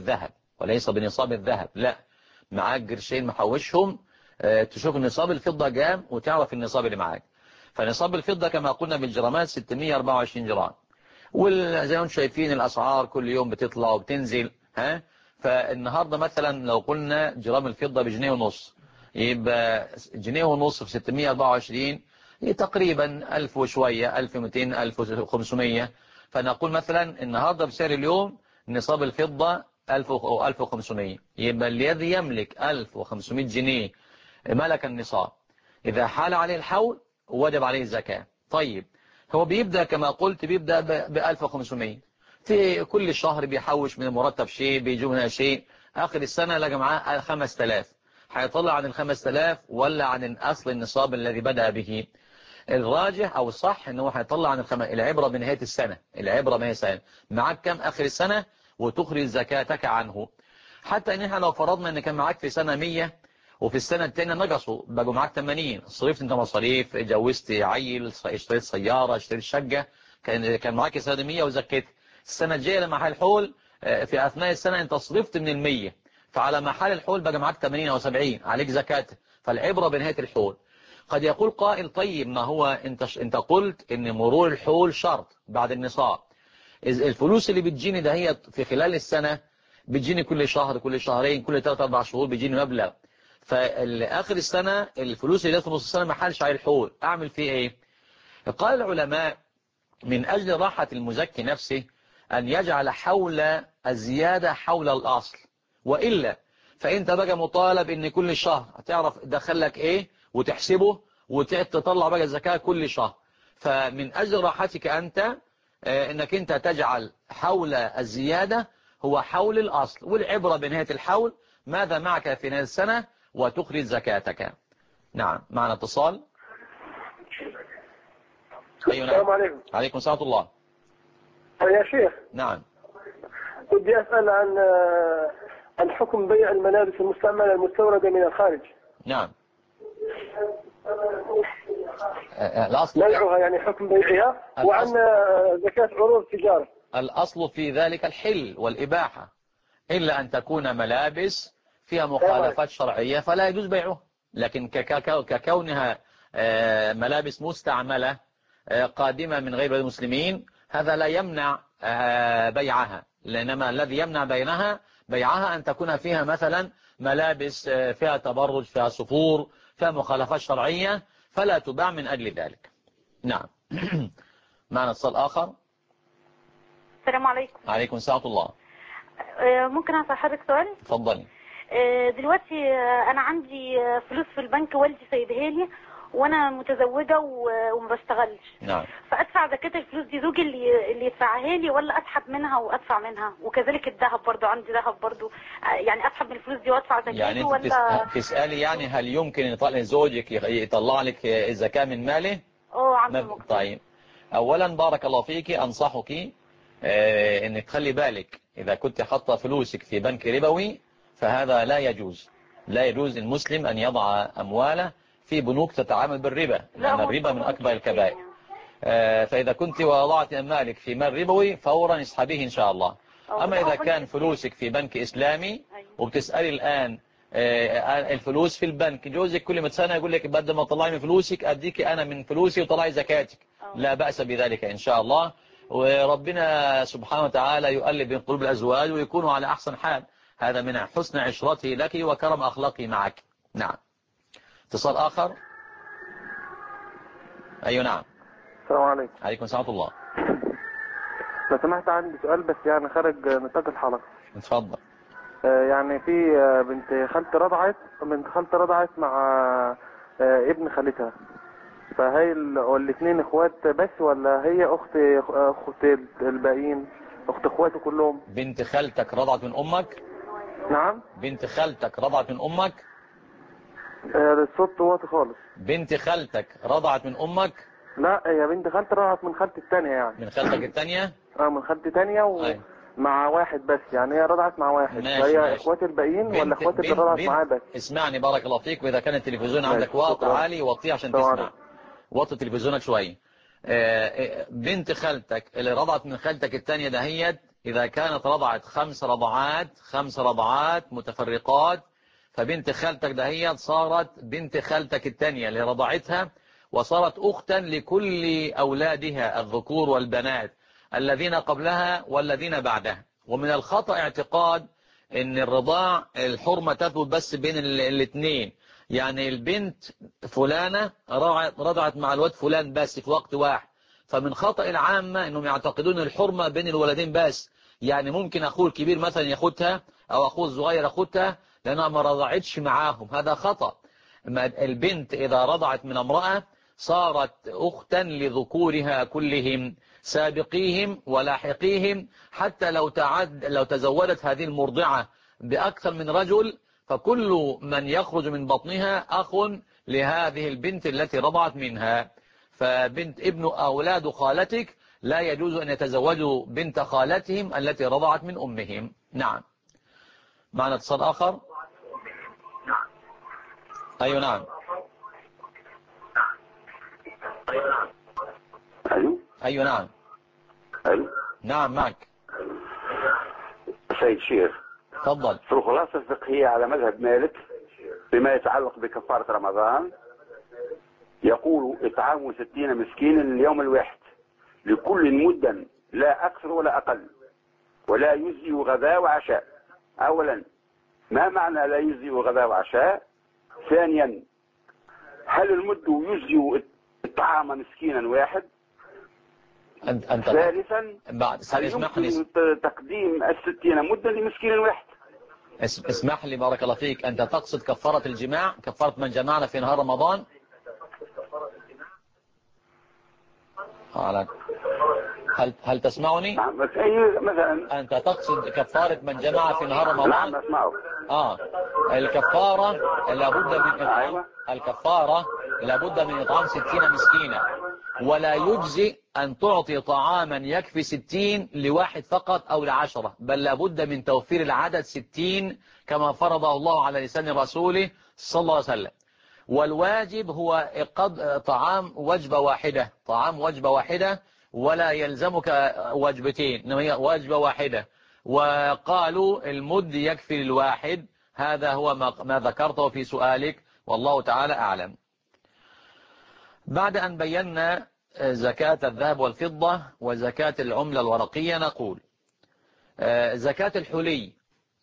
الذهب. لا، معاك قرشين محوشهم، تشوف النصاب الفضة جام وتعرف النصاب اللي معاك. فنصاب الفضة كما قلنا بالجرامات 624 جرام، وزي ما انتم شايفين الأسعار كل يوم بتطلع وبتنزل. فالنهاردة مثلا لو قلنا جرام الفضة بجنيه ونص، يبقى جنيه ونص في 624 تقريبا 1000 وشوية، 1200 1500. فنقول مثلا النهاردة بسعر اليوم نصاب الفضة 1000 أو 1500، يبقى الذي يملك 1500 جنيه ملك النصاب. إذا حال عليه الحول وجب عليه الزكاة. طيب هو بيبدأ كما قلت بيبدأ ب 1500، في كل شهر بيحوش من المرتب شيء، بيجوا منها شيء، آخر السنة لقى معاه 5000. هيطلع عن 5000 ولا عن أصل النصاب الذي بدأ به؟ الراجح أو الصح إنه هيطلع عن العبرة بنهاية السنة. العبرة بنهاية السنة معاك كم آخر السنة وتخرج زكاتك عنه. حتى إن احنا لو فرضنا إن كان معاك في سنة 100 وفي السنة الثانية نقصوا بقوا معاك 80، صرفت انت مصاريف، جوزت عيل، اشتريت سيارة، اشتريت شقة، كان معاك سنة 100 وزكيت. السنة الجاية لما حال الحول في أثناء السنة انت صرفت من 100، فعلى محل الحول بقى معاك 80 أو 70 عليك زكاة. فالعبرة بنهاية الحول. قد يقول قائل طيب ما هو انت قلت ان مرور الحول شرط بعد النصاب. الفلوس اللي بتجيني ده هي في خلال السنة بتجيني كل شهر، كل شهرين، كل 3-4 شهور بيجيني مبلغ. فآخر السنة الفلوس اللي جت في نص السنة ما حالش على الحول، أعمل فيه إيه؟ قال العلماء من أجل راحة المزكي نفسه أن يجعل حول الزيادة حول الأصل، وإلا فأنت بقى مطالب إن كل شهر هتعرف دخلك إيه وتحسبه وتطلع بقى الزكاة كل شهر. فمن أجل راحتك أنت إنك أنت تجعل حول الزيادة هو حول الأصل، والعبرة بنهاية الحول ماذا معك في نهاية السنة وتخرج زكاتك. نعم، معنا اتصال. أيوة. نعم. السلام عليكم. عليكم السلام ورحمة الله. يا شيخ، نعم. بدي أسأل عن حكم بيع الملابس المستعملة المستوردة من الخارج. نعم. الأصل بيعها يعني حكم بيعها، وعن زكاة عروض التجارة. الأصل في ذلك الحل والإباحة، إلا أن تكون ملابس فيها مخالفات شرعية فلا يجوز بيعها. لكن ككونها ملابس مستعملة قادمة من غير المسلمين، هذا لا يمنع بيعها. لأنما الذي يمنع بيعها أن تكون فيها مثلا ملابس فيها تبرج، فيها صفور، فيها مخالفات شرعية، فلا تباع من أجل ذلك. نعم. معنا اتصال آخر. السلام عليكم. عليكم السلام ورحمة الله. ممكن أسأل حضرتك سؤال؟ اتفضلي. دلوقتي أنا عندي فلوس في البنك والدي سايبها لي، وأنا متزوجة وما بشتغلش. نعم. فأدفع زكاة الفلوس دي زوجي اللي يدفعها لي، ولا أسحب منها وأدفع منها؟ وكذلك الذهب برضو، عندي ذهب برضو، يعني أسحب من الفلوس دي وأدفع زكاته يعني ولا؟ تسألي يعني هل يمكن زوجك يطلع لك الزكاة من ماله؟ عندي مقصود. طيب، أولا بارك الله فيك، أنصحك انك تخلي بالك إذا كنت حاطه فلوسك في بنك ربوي فهذا لا يجوز. لا يجوز للمسلم أن يضع أمواله في بنوك تتعامل بالربا، لأن الربا من أكبر الكبائر. فإذا كنت وضعت أموالك في مال ربوي فورا اسحبيه إن شاء الله. أما إذا كان فلوسك في بنك إسلامي وبتسألي الآن الفلوس في البنك، جوزك كل ما تسألنا يقول لك بدل ما تطلعي من فلوسك أديك أنا من فلوسي وطلعي زكاتك، لا بأس بذلك إن شاء الله. وربنا سبحانه وتعالى يؤلف بين قلوب الأزواج ويكونوا على أحسن حال، هذا من حسن عشرته لك وكرم أخلاقه معك. نعم. اتصال آخر. أيوة. نعم. السلام عليكم. عليكم السلام ورحمة الله. لو سمحت عندي سؤال بس يعني خارج نطاق الحلقة. اتفضل. يعني في بنت خالتي رضعت مع ابن خالتها، فهي الاثنين اخوات بس ولا هي اخت الباقيين، اخت اخواته كلهم؟ بنت خالتك رضعت من امك؟ نعم. بنت خالتك رضعت من امك؟ الصوت واطي خالص. بنت خالتك رضعت من امك؟ لا، هي بنت خالتي رضعت من خالتي الثانيه يعني. من خالتك الثانيه؟ من خالتي الثانيه مع واحد بس، يعني هي رضعت مع واحد. فهي اخوات الباقيين ولا اخوات اللي رضعت معاه بس؟ اسمعني بارك الله فيك، واذا كان التلفزيون عندك واطي عالي وطيه عشان تسمع. وطي تلفزيونك شويه. بنت خالتك اللي رضعت من خالتك الثانيه دهيت، اذا كانت رضعت 5 رضعات متفرقات، فبنت خالتك دهيت صارت بنت خالتك الثانيه اللي رضعتها، وصارت اختا لكل اولادها الذكور والبنات الذين قبلها والذين بعدها. ومن الخطأ اعتقاد ان الرضاع الحرمة تثبت بس بين الاثنين، يعني البنت فلانة رضعت مع الواد فلان بس في وقت واحد، فمن خطأ العامة انهم يعتقدون الحرمة بين الولدين بس، يعني ممكن اخوه الكبير مثلا ياخدها او اخوه الصغير ياخدها لانها ما رضعتش معاهم، هذا خطأ. البنت اذا رضعت من امرأة صارت اختا لذكورها كلهم سابقيهم ولاحقيهم، حتى لو تزوجت هذه المرضعة بأكثر من رجل فكل من يخرج من بطنها أخ لهذه البنت التي رضعت منها. فبنت ابن أولاد خالتك لا يجوز أن يتزوجوا بنت خالتهم التي رضعت من أمهم. نعم. معنا اتصال آخر. أيوة. نعم. أيوة. نعم. نعم معك. سيد شيخ، تفضل. في الخلاصة الفقهية على مذهب مالك فيما يتعلق بكفارة رمضان يقول إطعام 60 مسكينا لليوم الواحد لكل مدا لا أكثر ولا أقل، ولا يجزي غداء وعشاء. أولا، ما معنى لا يجزي غداء وعشاء؟ ثانيا، هل المد يجزي إطعام مسكينا واحد؟ ثالثا، هل يمكن تقديم 60 مدا لمسكين واحد؟ اسمح لي بارك الله فيك، أنت تقصد كفارة الجماع، كفارة من جمعنا في نهار رمضان؟ هل تسمعني؟ نعم، بس أي مثلا أنت تقصد كفارة من جمع في نهار رمضان؟ نعم أسمعه. الكفارة لابد من إطعام. أيوة. الكفارة لابد من إطعام 60 مسكينا، ولا يجزي أن تعطي طعاما يكفي 60 لواحد فقط أو ل10، بل لابد من توفير العدد 60 كما فرضه الله على لسان رسوله صلى الله عليه وسلم. والواجب هو طعام وجبة واحدة، طعام وجبة واحدة، ولا يلزمك وجبتين، إنما هي وجبة واحدة. وقالوا المد يكفي للواحد. هذا هو ما ذكرته في سؤالك، والله تعالى أعلم. بعد أن بينا زكاة الذهب والفضة وزكاة العملة الورقية، نقول زكاة الحلي،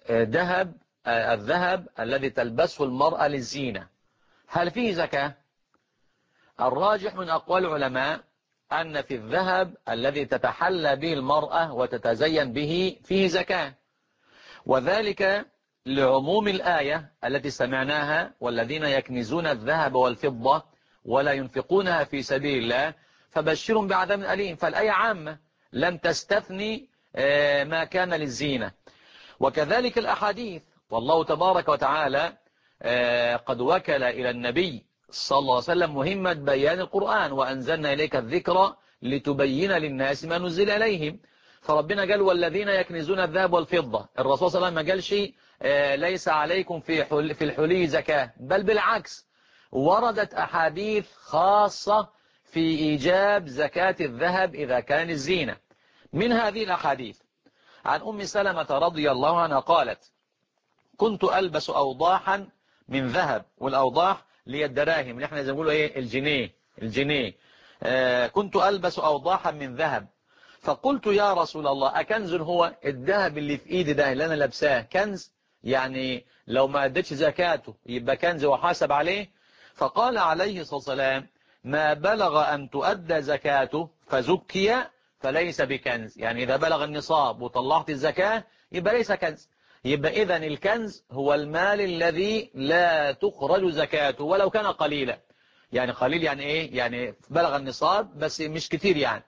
الذهب الذي تلبسه المرأة للزينة، هل فيه زكاة؟ الراجح من أقوال العلماء أن في الذهب الذي تتحلى به المرأة وتتزين به فيه زكاة، وذلك لعموم الآية التي سمعناها: والذين يكنزون الذهب والفضة ولا ينفقونها في سبيل الله فبشرهم بعذاب أليم. فالآية عامة لم تستثني ما كان للزينة. وكذلك الأحاديث، والله تبارك وتعالى قد وكل إلى النبي صلى الله عليه وسلم مهمة بيان القرآن: وأنزلنا إليك الذكر لتبين للناس ما نزل إليهم. فربنا قال: والذين يكنزون الذهب والفضة. الرسول صلى الله عليه وسلم ما قالش ليس عليكم في الحلي زكاة، بل بالعكس، وردت أحاديث خاصة في إيجاب زكاة الذهب إذا كان الزينة. من هذه الأحاديث عن أم سلمة رضي الله عنها قالت: كنت ألبس أوضاحا من ذهب، والأوضاح لي الدراهم اللي احنا زي ما نقولوا الجنيه. كنت ألبس أوضاحا من ذهب، فقلت: يا رسول الله، أكنز هو؟ الذهب اللي في إيدي ده اللي أنا لابساه كنز؟ يعني لو ما أدتش زكاته يبقى كنز وحاسب عليه؟ فقال عليه الصلاة والسلام: ما بلغ أن تؤدى زكاته فزكي فليس بكنز. يعني إذا بلغ النصاب وطلعت الزكاة يبقى ليس كنز. يبقى إذن الكنز هو المال الذي لا تخرج زكاته ولو كان قليلا. يعني قليل يعني إيه؟ يعني بلغ النصاب بس مش كتير يعني.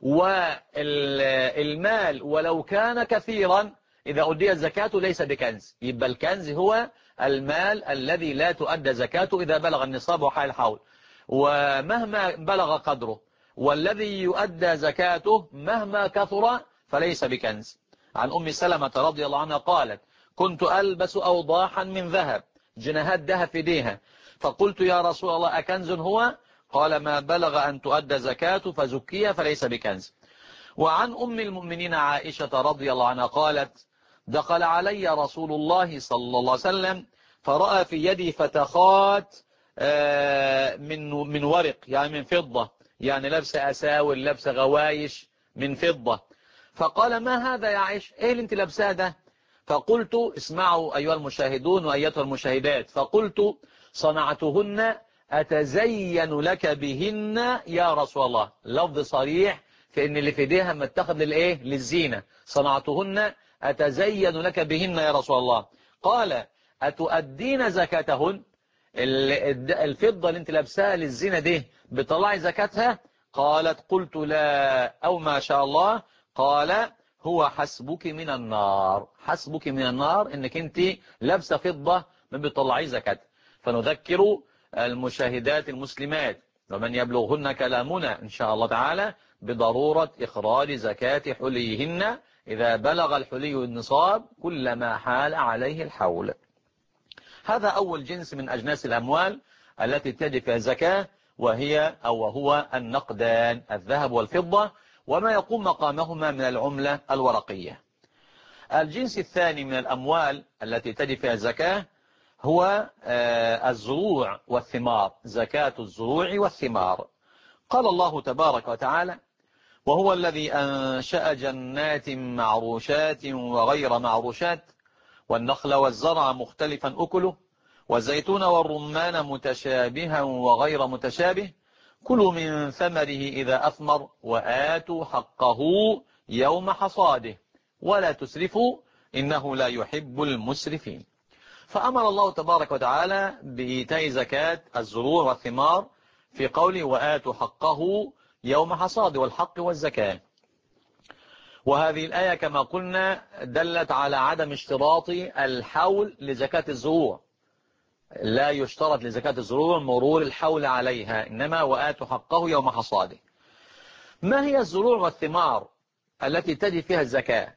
والمال ولو كان كثيرا إذا أدي زكاته ليس بكنز. يبقى الكنز هو المال الذي لا تؤدى زكاته إذا بلغ النصاب وحال الحول ومهما بلغ قدره، والذي يؤدى زكاته مهما كثر فليس بكنز. عن أم سلمة رضي الله عنها قالت: كنت ألبس أوضاحا من ذهب، جنيهات ذهب في ايديها، فقلت: يا رسول الله، أكنز هو؟ قال: ما بلغ أن تؤدى زكاته فزكي فليس بكنز. وعن أم المؤمنين عائشة رضي الله عنها قالت: دخل علي رسول الله صلى الله عليه وسلم فرأى في يدي فتخات من ورق، يعني من فضة، يعني لابسه أساور، لابسه غوايش من فضة. فقال: ما هذا يا عائشة؟ ايه اللي انت لابساه ده؟ فقلت: اسمعوا أيها المشاهدون وأيتها المشاهدات، فقلت: صنعتهن أتزين لك بهن يا رسول الله. لفظ صريح في ان اللي في ايديها متخذ للايه؟ للزينة. صنعتهن أتزين لك بهن يا رسول الله. قال: أتؤدين زكاتهن؟ الفضة اللي انت لابساها للزينة دي بطلعي زكاتها؟ قالت: قلت: لا، أو ما شاء الله. قال: هو حسبك من النار. حسبك من النار انك انت لابسه فضة ما بتطلعي زكاتها. فنذكر المشاهدات المسلمات ومن يبلغهن كلامنا إن شاء الله تعالى بضرورة إخراج زكاة حليهن إذا بلغ الحلي النصاب كلما حال عليه الحول. هذا أول جنس من أجناس الأموال التي تجب فيها الزكاة، وهو النقدان، الذهب والفضة، وما يقوم مقامهما من العملة الورقية. الجنس الثاني من الأموال التي تجب فيها الزكاة هو الزروع والثمار، زكاة الزروع والثمار. قال الله تبارك وتعالى: وهو الذي أنشأ جنات معروشات وغير معروشات والنخل والزرع مختلفا أكله والزيتون والرمان متشابها وغير متشابه كلوا من ثمره إذا أثمر وآتوا حقه يوم حصاده ولا تسرفوا إنه لا يحب المسرفين. فأمر الله تبارك وتعالى بإيتاء زكاة الزروع والثمار في قوله وآتوا حقه يوم حصاده، والحق والزكاة. وهذه الآية كما قلنا دلت على عدم اشتراط الحول لزكاة الزروع. لا يشترط لزكاة الزروع مرور الحول عليها، إنما وآتوا حقه يوم حصاده. ما هي الزروع والثمار التي تجب فيها الزكاة؟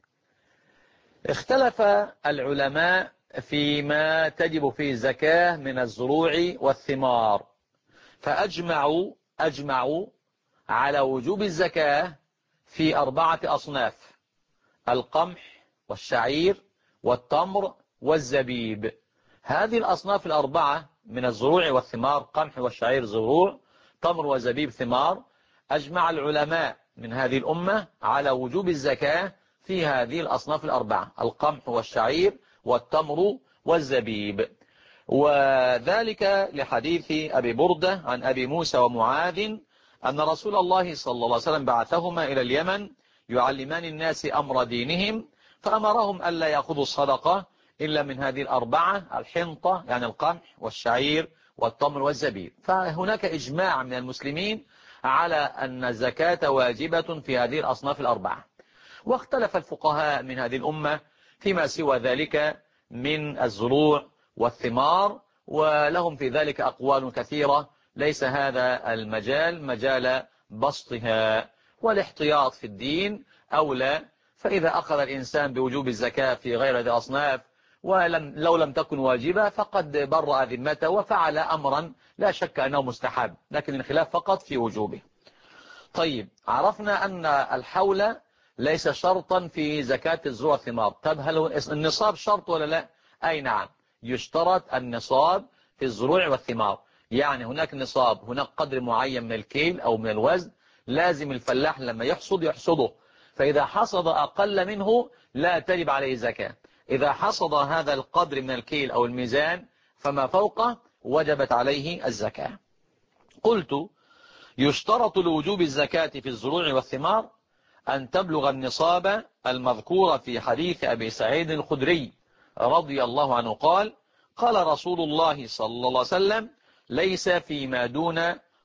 اختلف العلماء فيما تجب فيه الزكاة من الزروع والثمار، فأجمعوا على وجوب الزكاة في 4 أصناف: القمح والشعير والتمر والزبيب. هذه الأصناف 4 من الزروع والثمار، قمح والشعير زروع، تمر وزبيب ثمار، أجمع العلماء من هذه الأمة على وجوب الزكاة في هذه الأصناف 4: القمح والشعير والتمر والزبيب. وذلك لحديث أبي بردة عن أبي موسى ومعاذ أن رسول الله صلى الله عليه وسلم بعثهما إلى اليمن يعلمان الناس أمر دينهم، فأمرهم ألا يأخذوا الصدقة إلا من هذه 4: الحنطة يعني القمح والشعير والتمر والزبيب. فهناك إجماع من المسلمين على أن الزكاة واجبة في هذه الأصناف 4. واختلف الفقهاء من هذه الأمة فيما سوى ذلك من الزروع والثمار، ولهم في ذلك أقوال كثيرة، ليس هذا المجال مجال بسطها، والاحتياط في الدين أولى. فإذا أخذ الإنسان بوجوب الزكاة في غير هذه الأصناف ولو لم تكن واجبة فقد برأ ذمته وفعل أمرا لا شك أنه مستحب، لكن الخلاف فقط في وجوبه. طيب، عرفنا أن الحول ليس شرطا في زكاة الزروع والثمار. طب هل النصاب شرط ولا لا؟ أي نعم، يشترط النصاب في الزروع والثمار. يعني هناك نصاب، هناك قدر معين من الكيل أو من الوزن، لازم الفلاح لما يحصده، فإذا حصد أقل منه لا تجب عليه زكاة. إذا حصد هذا القدر من الكيل أو الميزان فما فوقه وجبت عليه الزكاة. قلت: يشترط لوجوب الزكاة في الزروع والثمار أن تبلغ النصاب المذكور في حديث أبي سعيد الخدري رضي الله عنه قال: قال رسول الله صلى الله عليه وسلم: ليس فيما دون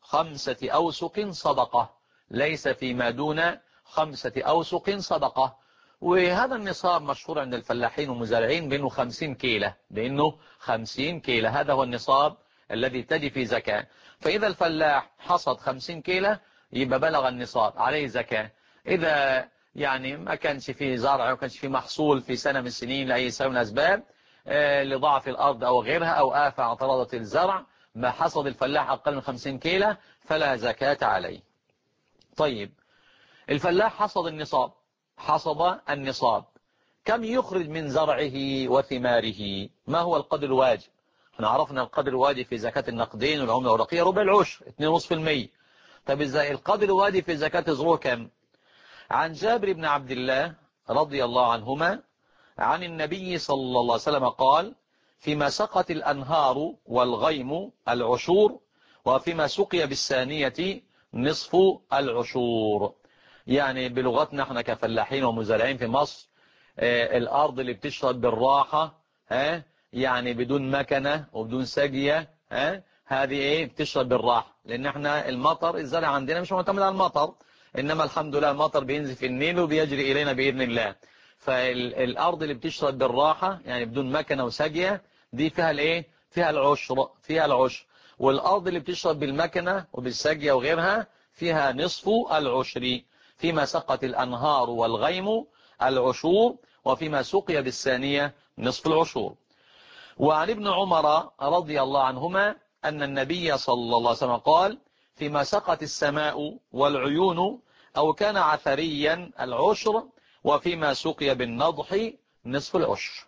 5 أوسق صدقة. ليس فيما دون 5 أوسق صدقة. وهذا النصاب مشهور عند الفلاحين والمزارعين بأنه 50 كيلة، بأنه 50 كيلة، هذا هو النصاب الذي تجي في زكاة. فإذا الفلاح حصد 50 كيلة يبقى بلغ النصاب، عليه زكاة. إذا يعني ما كانش فيه زرع وما كانش فيه محصول في سنة من السنين لأي سبب من الأسباب، لضعف الأرض أو غيرها أو آفة اعترضت الزرع، ما حصد الفلاح أقل من 50 كيلة فلا زكاة عليه. طيب، الفلاح حصد النصاب، كم يخرج من زرعه وثماره؟ ما هو القدر الواجب؟ احنا عرفنا القدر الواجب في زكاة النقدين والعملة الورقية ربع العشر 2.5%. طب ازاي القدر الواجب في زكاة الزروع كم؟ عن جابر بن عبد الله رضي الله عنهما عن النبي صلى الله عليه وسلم قال: فيما سقت الأنهار والغيم العشور، وفيما سقي بالثانية نصف العشور. يعني بلغتنا احنا كفلاحين ومزارعين في مصر، الأرض اللي بتشرب بالراحة، يعني بدون مكنة وبدون سقية، هذه بتشرب بالراحة، لأن احنا المطر، الزرع عندنا مش معتمد على المطر، إنما الحمد لله المطر بينزل في النيل وبيجري إلينا بإذن الله. فالأرض اللي بتشرب بالراحة يعني بدون مكنة وسقية دي فيها فيها العشر. والأرض اللي بتشرب بالمكنة وبالسقية وغيرها فيها نصف العشر. فيما سقت الأنهار والغيم العشور، وفيما سقي بالثانية نصف العشور. وعن ابن عمر رضي الله عنهما أن النبي صلى الله عليه وسلم قال: فيما سقت السماء والعيون أو كان عثريا العشر، وفيما سقي بالنضح نصف العشر.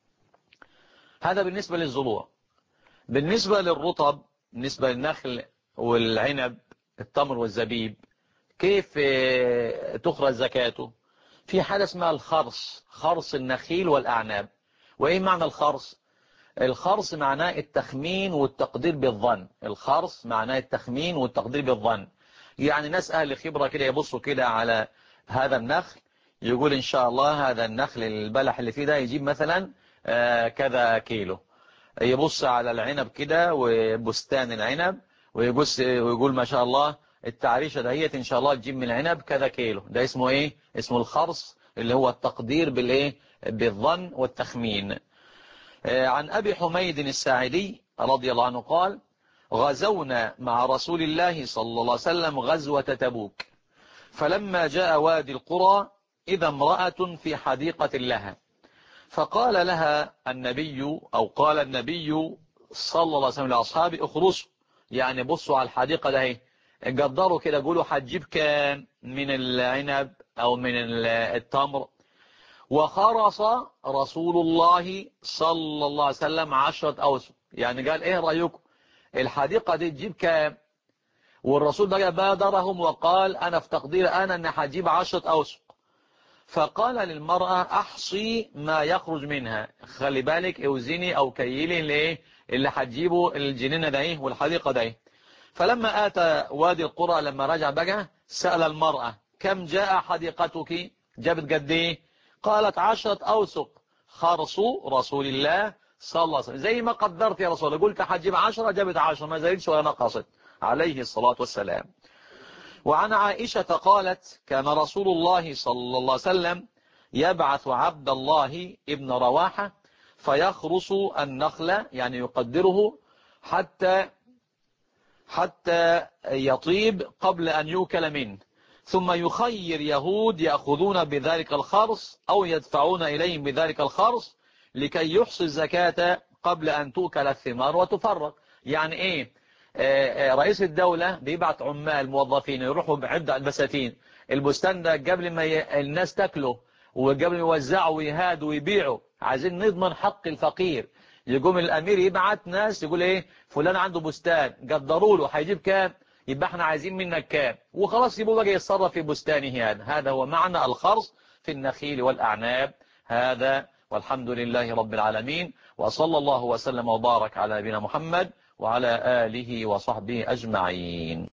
هذا بالنسبة للزروع. بالنسبة للرطب، بالنسبة للنخل والعنب التمر والزبيب، كيف تخرج زكاته؟ في حاجة اسمها الخرص، خرص النخيل والأعناب. وإيه معنى الخرص؟ الخرص معناه التخمين والتقدير بالظن. الخرص معناه التخمين والتقدير بالظن. يعني ناس أهل خبرة كده يبصوا كده على هذا النخل، يقول إن شاء الله هذا النخل البلح اللي فيه ده يجيب مثلا كذا كيلو. يبص على العنب كده وبستان العنب ويقول ما شاء الله التعريشة دهيت إن شاء الله تجيب من العنب كذا كيلو. ده اسمه إيه؟ اسمه الخرص، اللي هو التقدير بالإيه؟ بالظن والتخمين. عن أبي حميد الساعدي رضي الله عنه قال: غزونا مع رسول الله صلى الله عليه وسلم غزوة تبوك، فلما جاء وادي القرى إذا امرأة في حديقة لها، فقال لها النبي، أو قال النبي صلى الله عليه وسلم لأصحابه: اخرسوا، يعني بصوا على الحديقة ده، قدروا كده، قولوا هتجيب كام من العنب أو من التمر. وخرص رسول الله صلى الله عليه وسلم 10 أوسق، يعني قال إيه رأيكم الحديقة دي تجيب كام؟ والرسول بقى بادرهم وقال: أنا في تقدير أنا أن هجيب 10 أوسق. فقال للمرأة: أحصي ما يخرج منها، خلي بالك اوزني أو كيلي اللي هتجيبه الجنينة ده والحديقة ده. فلما آتى وادي القرى، لما رجع بقى سأل المرأة: كم جاء حديقتك؟ جابت قد ايه؟ قالت: 10 أوسق خرص رسول الله صلى الله عليه وسلم، زي ما قدرت يا رسول الله، قلت هتجيب 10 جابت 10، ما زادتش ولا نقصت عليه الصلاة والسلام. وعن عائشة قالت: كان رسول الله صلى الله عليه وسلم يبعث عبد الله ابن رواحة فيخرص النخل، يعني يقدره حتى يطيب قبل أن يوكل منه، ثم يخير يهود يأخذون بذلك الخرص أو يدفعون إليهم بذلك الخرص لكي يحصي الزكاة قبل أن تؤكل الثمار وتفرق. يعني إيه؟ رئيس الدولة بيبعت عمال موظفين يروحوا بعدة البساتين البستان ده قبل ما الناس تاكله، وقبل ما يوزعوا ويهادوا ويبيعوا، عايزين نضمن حق الفقير. يقوم الأمير يبعت ناس يقول إيه، فلان عنده بستان قدروا له هيجيب كام، يبقى احنا عايزين منك كام، وخلاص يبقى بقى يتصرف في بستانه. هذا هو معنى الخرص في النخيل والأعناب. هذا والحمد لله رب العالمين، وصلى الله وسلم وبارك على نبينا محمد وعلى آله وصحبه أجمعين.